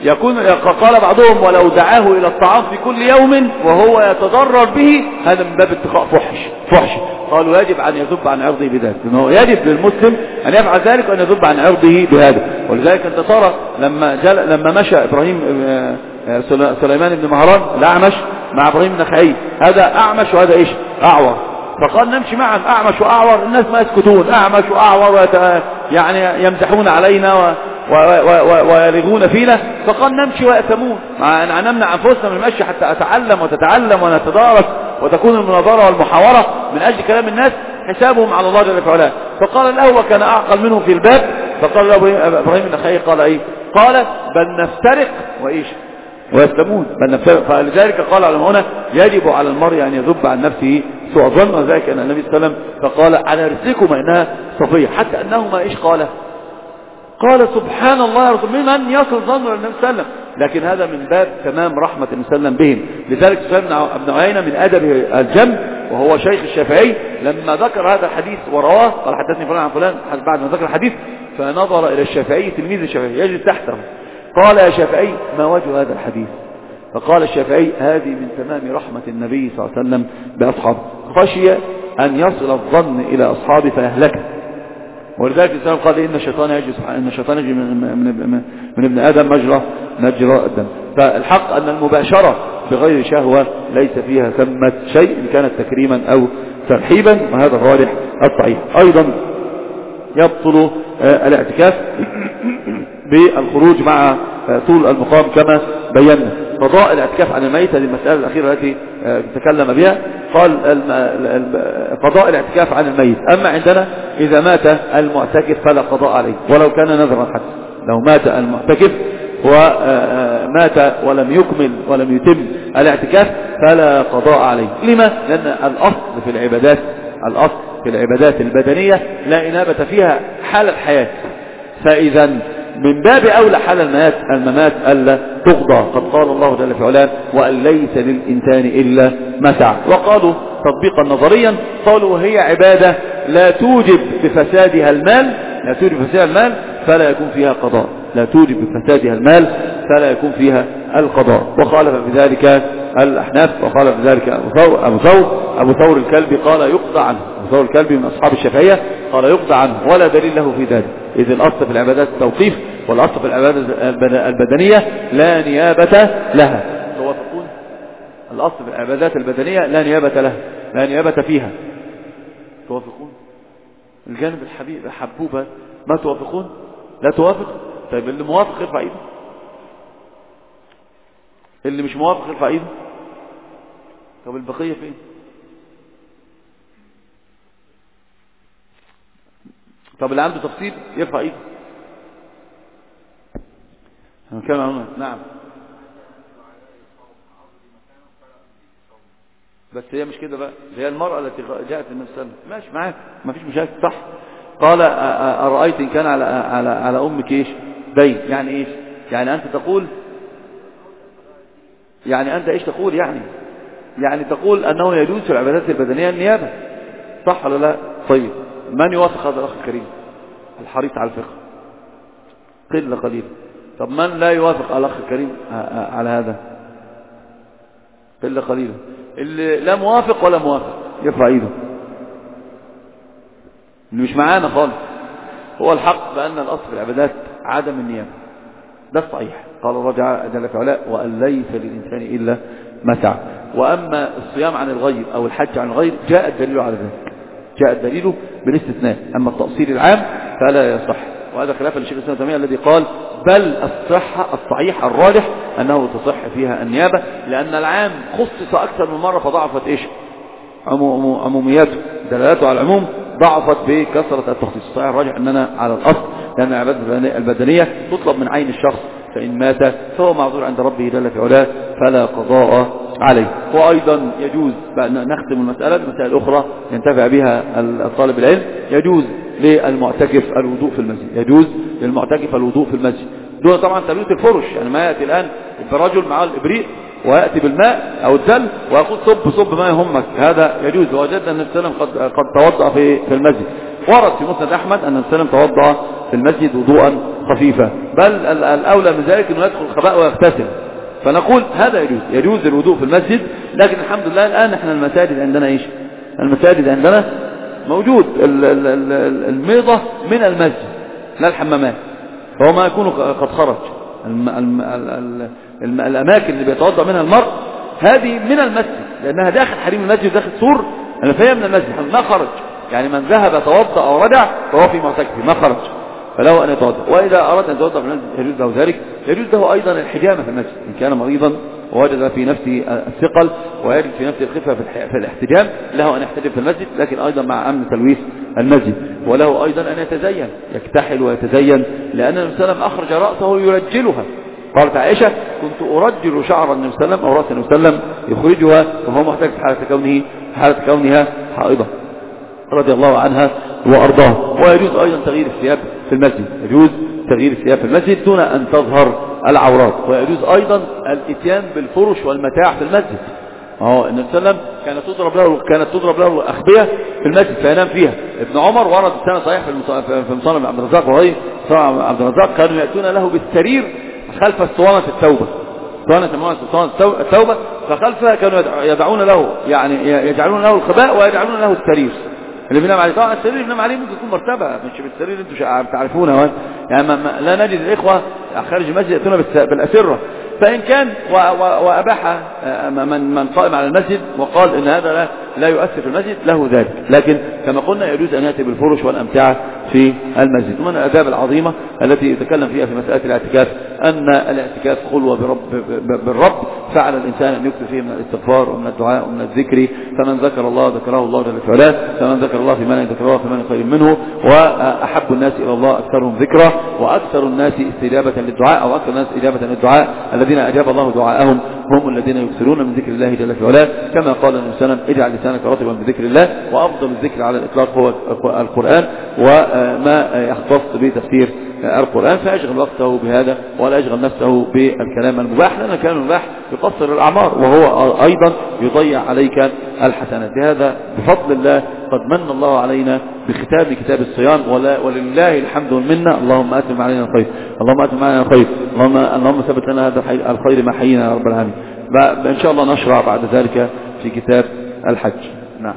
Speaker 1: يكون قال بعضهم ولو دعاه إلى الطعام في كل يوم وهو يتضرر به، هذا من باب اتقاء فحش. قالوا يجب أن يذب عن عرضه بذلك، لأنه يجب للمسلم أن يفعل ذلك وأن يذب عن عرضه بهذا. ولذلك أنت ترى لما مشى إبراهيم سليمان بن مهران الأعمش مع إبراهيم النخعي، هذا أعمش وهذا إيش أعور، فقال نمشي معا أعمش وأعور، الناس ما يسكتون، أعمش وأعور يعني يمزحون علينا ويرغون فينا، فقال نمشي ويأثمون، مع أن نمنع أنفسنا من المشي حتى أتعلم وتتعلم ونتدارس وتكون المناظرة والمحاورة من أجل كلام الناس حسابهم على الله جل وعلا. فقال له وكان أعقل منه في الباب، فقال له إبراهيم النخعي قال إيه؟ قال بل نفترق وإيش ويسلمون، بل نفترق. فلذلك قال على هنا يجب على المرء أن يذب عن نفسه سوء الظن، وذلك أن النبي صلى الله عليه وسلم فقال على رسلكم إنها صفية، حتى أنه ما إيش قال سبحان الله يا رسول الله من يصل ظنه للنبي صلى الله عليه وسلم، لكن هذا من باب تمام رحمة النبي صلى الله عليه وسلم بهم. لذلك سفيان بن عيينة من أدبه الجم وهو شيخ الشافعي لما ذكر هذا الحديث ورواه قال حدثني فلان عن فلان، بعد ما ذكر الحديث فنظر إلى الشافعي تلميذ الشافعي يجلس تحته، قال يا شافعي ما وجه هذا الحديث؟ فقال الشافعي هذه من تمام رحمة النبي صلى الله عليه وسلم بأصحابه، خشي أن يصل الظن إلى أصحابه فيهلكه. ولذلك الإسلام قال إن الشيطان يجري من ابن آدم مجرى الدم. فالحق أن المباشرة بغير شهوة ليس فيها ثمة شيء إن كانت تكريما أو ترحيبا، وهذا الراجح الصحيح. أيضا يبطل الاعتكاف بالخروج مع طول المقام كما بينا. قضاء الاعتكاف عن الميت، هذه المسألة الأخيرة التي تكلم بها، قال قضاء الاعتكاف عن الميت. أما عندنا إذا مات المعتكف فلا قضاء عليه ولو كان نذرا، حتى لو مات المعتكف ومات ولم يكمل ولم يتم الاعتكاف فلا قضاء عليه. لما؟ لأن الأصل في العبادات البدنية لا إنابة فيها حال الحياة، فإذا من باب أولى حال الممات ألا تقضى. قد قال الله جل في علاه وأن ليس للإنسان إلا ما سعى. وقالوا تطبيقا نظريا قالوا هي عبادة لا توجب بفسادها المال، فلا يكون فيها قضاء، لا توجب بفسادها المال فلا يكون فيها القضاء. وخالف بذلك الأحناف، وخالف بذلك أبو ثور الكلبي قال يقضى عنه، أبو ثور الكلبي من أصحاب الشافعية قال يقضى عنه ولا دليل له في ذلك، إذ الأصل في العبادات التوقيف، والأصل في العبادات البدنية لا نيابة لها. توافقون؟ الأصل في العبادات البدنية لا نيابة فيها. توافقون؟ الجانب الحبوبة ما توافقون؟ لا توافق؟ طيب اللي موافق يرفع ايده، اللي مش موافق يرفع ايده. طب البقية فين؟ طب اللي عنده تفصيل يرفع ايده. نعم، بس هي مش كده بقى، هي المرأة التي جاءت النبي صلى الله عليه وسلم ماشي معاك، ما فيش مشاكل، صح. قال أرأيت إن كان على أمك إيش بين، يعني إيش؟ يعني أنت تقول، يعني أنت إيش تقول؟ يعني تقول أنه يجوز في العبادات البدنية النيابة، صح ولا لا؟ طيب من يوافق هذا الأخ الكريم الحريص على الفقه؟ قلة قليلة. طب من لا يوافق الأخ الكريم على هذا؟ قلة قليلة. اللي لا موافق ولا موافق يرفع ايده، اللي مش معانا خالص. هو الحق بأن الأصل في العبادات عدم النيابة، ده الصحيح. قال الله جل وعلا وأن ليس للإنسان إلا ما سعى. وأما الصيام عن الغير أو الحج عن الغير جاء الدليل على ذلك، جاء الدليل بالاستثناء. أما التأصيل العام فلا يصح، وهذا خلافا للشيخ الإسلام ابن تيمية الذي قال بل الصحيح الراجح أنه تصح فيها النيابة، لأن العام خصص أكثر من مرة فضعفت إيش عمومياته، دلالته على العموم ضعفت بكثرة التخصيص. الصحيح الراجح أننا على الأصل، لأن العبادة البدنية تطلب من عين الشخص، فإن مات فهو معذور عند ربه جل في علاه فلا قضاء عليه. وأيضا يجوز نختم المسألة بمسائل أخرى ينتفع بها الطالب العلم. يجوز للمعتكف الوضوء في المسجد، يجوز للمعتكف الوضوء في المسجد دون طبعا تبييت الفرش. يعني ما يأتي الآن برجل معه الإبريق ويأتي بالماء أو الدل ويقول صب ما يهمك، هذا يجوز. ووجدنا أن النبي صلى الله عليه وسلم قد توضأ في المسجد. ورد في مسند أحمد أن النبي صلى الله عليه وسلم توضأ في المسجد وضوءا خفيفا، بل الأولى من ذلك أنه يدخل الخباء ويغتسل. فنقول هذا يجوز الوضوء في المسجد، لكن الحمد لله الآن احنا المساجد عندنا ايش؟ المساجد عندنا موجود الميضة من المسجد لا الحمامات، فهو ما يكون قد خرج. الأماكن اللي بيتوضأ منها المرء هذه من المسجد، لأنها داخل حريم المسجد، داخل سور، فهي من المسجد ما خرج. يعني من ذهب توضأ أو رجع فهو في معتكف ما خرج، فله أن يتوضأ. وإذا أراد أن يتوضأ في المسجد يجوز له ذلك. يجوز له أيضا الحجامة في المسجد إن كان مريضا ووجد في نفسه الثقل ويجد في نفسه الخفة في الاحتجام، له أن يحتجم في المسجد، لكن أيضا مع أمن تلويث المسجد. وله أيضا أن يتزين، يكتحل ويتزين، لأن النبي صلى الله عليه وسلم أخرج رأسه يرجلها. قالت عائشة: كنت أرجل شعر النبي صلى الله عليه وسلم أو رأس النبي صلى الله عليه وسلم يخرجها وهو محتاج في حالة كونها حائضة رضي الله عنها وأرضاه. ويجوز أيضا تغيير الثياب في المسجد، يجوز تغيير الثياب في المسجد دون أن تظهر العورات. ويجوز أيضا الاتيان بالفرش والمتاع في المسجد. النبي صلى الله عليه وسلم كانت تضرب له الأخبية في المسجد فينام فيها. ابن عمر ورد السنة صحيح في مصنف عبد الرزاق وغيره عبد الرزاق، كانوا يأتون له بالسرير خلف اسطوانة التوبة، اسطوانة التوبة، فخلفها كانوا يدعون له، يعني يجعلون له الخباء ويجعلون له السرير اللي بينام عليه. طبعا السرير اللي بينام عليه ممكن يكون مرتبة، مش بالسرير اللي انتم تعرفونه. يعني لا نجد الإخوة خارج المسجد يأتون بالأسرة. فإن كان وأباح من قائم على المسجد وقال إن هذا لا يؤثر في المسجد له ذلك، لكن كما قلنا يجوز أن يأتي بالفرش والأمتعة في المسجد. ومن الآداب العظيمة التي يتكلم فيها في مسألة الاعتكاف أن الاعتكاف خلوة بالرب، فعل الإنسان أن يكثر فيه من الاستغفار ومن الدعاء ومن الذكر، فمن ذكر الله ذكره الله جل في علاه، فمن ذكر الله في من ذكر الله في من خير منه. وأحب الناس إلى الله أكثرهم ذكرا وأكثر الناس استجابة للدعاء، أو أكثر الناس إجابة للدعاء الذين أجاب الله دعاءهم هم الذين يكثرون من ذكر الله جل في علاه، كما قال النبي صلى الله عليه وسلم: اجعل لسانك رطبا بذكر الله. وأفضل الذكر على الإطلاق هو القرآن وما يختص بتفسير القرآن، فيشغل وقته بهذا ولا يشغل نفسه بالكلام المباح، لأن الكلام المباح يقصر الأعمار وهو أيضا يضيع عليك الحسنات. لهذا بفضل الله قد من الله علينا بختام كتاب الصيام، ولله الحمد والمنة. اللهم أتم علينا الخير، اللهم أتم علينا الخير، اللهم ثبت لنا هذا الخير ما حيينا يا رب العالمين. إن شاء الله نشرع بعد ذلك في كتاب الحج. نعم.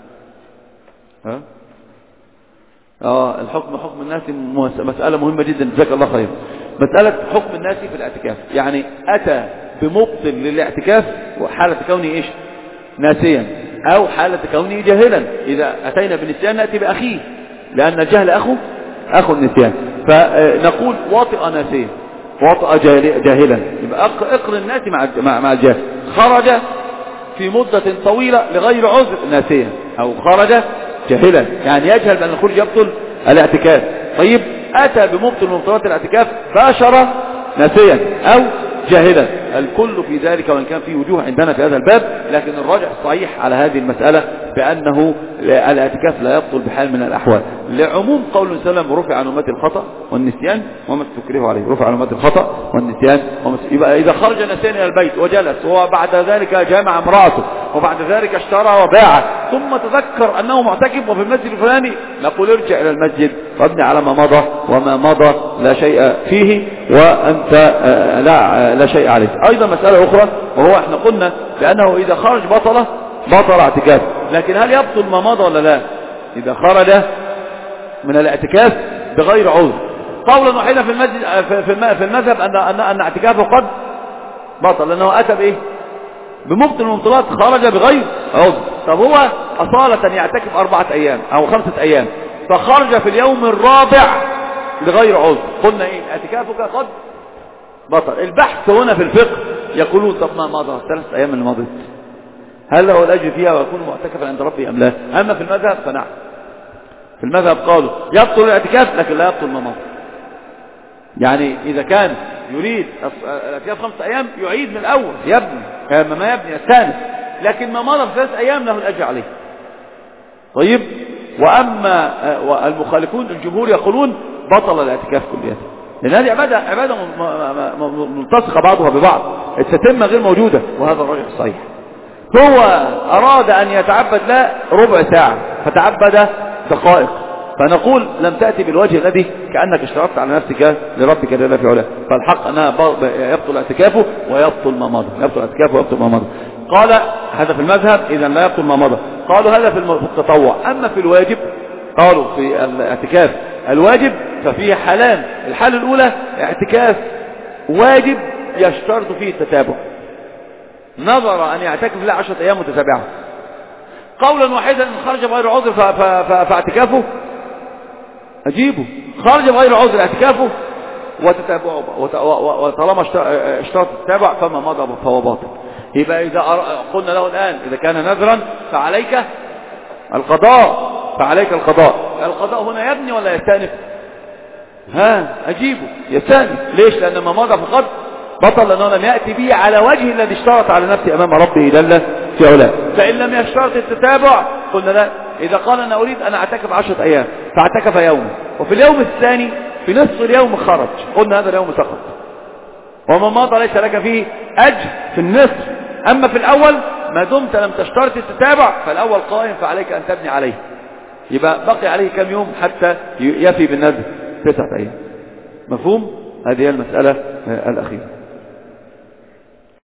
Speaker 1: الحكم حكم الناس مسألة مهمة جدا، جزاك الله خير. مسألة حكم الناس في الاعتكاف، يعني أتى بمبطل للاعتكاف وحالة كونه إيش؟ ناسيا، أو حالة كونه جاهلا. إذا أتينا بالنسيان نأتي بأخيه، لأن الجهل أخو النسيان. فنقول واطئ ناسيا، واطئ جاهلا، يبقى اقرن الناس مع الجاهل. خرج في مدة طويلة لغير عذر ناسيا، أو خرج جاهلا يعني يجهل بأن الخروج يبطل الاعتكاف. طيب أتى بمبطل من مبطلات الاعتكاف باشر ناسيا أو جاهلا، الكل في ذلك، وإن كان في وجوه عندنا في هذا الباب، لكن الراجح الصحيح على هذه المسألة بأنه الاعتكاف لا يبطل بحال من الأحوال، لعموم قول صلى الله عليه وسلم: رفع عن أمتي الخطأ والنسيان وما تكره عليه. رفع عن أمتي الخطأ والنسيان يبقى إذا خرج نسيان إلى البيت وجلس وبعد ذلك جامع امرأته وبعد ذلك اشترى وباع ثم تذكر أنه معتكف وفي المسجد الفلاني، نقول ارجع إلى المسجد وابني على ما مضى، وما مضى لا شيء فيه وأنت لا شيء عليك. أيضا مسألة أخرى، وهو احنا قلنا بأنه إذا خرج بطل اعتكاف، لكن هل يبطل ما مضى ولا لا؟ إذا خرج من الاعتكاف بغير عذر، قولا واحدا في المسجد في المذهب أن اعتكافه قد بطل، لأنه أتى بإيه؟ بمبطل المبطلات، خرج بغير عذر. طب هو أصالة يعتكف 4 أيام أو 5 أيام، فخرج في اليوم الرابع بغير عذر، قلنا إيه؟ اعتكافك قد بطل. البحث هنا في الفقه يقولون: طب ما مضى 3 أيام اللي مضت، هل له الأجر فيها ويكون معتكفا عند ربه أم لا؟ أما في المذهب فنعم، في المذهب قالوا يبطل الاعتكاف لكن لا يبطل ما مضى. يعني إذا كان يريد الاعتكاف 5 أيام يعيد من الأول، يبني ما يبني الثاني، لكن ما مضى 3 أيام له الأجر عليه. طيب، وأما المخالفون الجمهور يقولون بطل الاعتكاف كليا، لأن هذه عبادة ملتصقة بعضها ببعض، التتمة غير موجودة، وهذا الراجح الصحيح. هو أراد أن يتعبد لا ربع ساعة فتعبد دقائق، فنقول لم تأتي بالوجه الذي كأنك اشترطت على نفسك لربك جل في علاه. فالحق أنها يبطل اعتكافه ويبطل ما مضى، يبطل اعتكافه ويبطل ما مضى. قال هذا في المذهب إذا لا يبطل ما مضى. قالوا هذا في التطوع. أما في الواجب قالوا في الاعتكاف الواجب ففيه حالان. الحالة الأولى اعتكاف واجب يشترط فيه التتابع، نظر أن يعتكف له 10 أيام متتابعة قولا واحدا، إن خرج بغير عذر فاعتكافه أجيبه، خرج بغير عذر اعتكافه وتتابعه، وطالما اشترط التتابع فما مضى فهو باطل. يبقى إذا قلنا له الآن إذا كان نذرا فعليك القضاء، فعليك القضاء. القضاء هنا يبني ولا يستأنف؟ أجيبه يستأنف. ليش؟ لأن ما مضى فقد بطل، لأنه لم يأتي به على وجه الذي اشترط على نفسه أمام ربه جل في علاه. فإن لم يشترط التتابع قلنا لا. إذا قال أنا أريد أن أعتكف 10 أيام فاعتكف يوم، وفي اليوم الثاني في نصف اليوم خرج، قلنا هذا اليوم سقط وما مضى ليس لك فيه أجر في النصف. أما في الأول ما دمت لم تشترط التتابع فالأول قائم فعليك أن تبني عليه. يبقى بقي عليه كم يوم حتى يفي بالنذر؟ 9 أيام. مفهوم؟ هذه هي المسألة الأخيرة.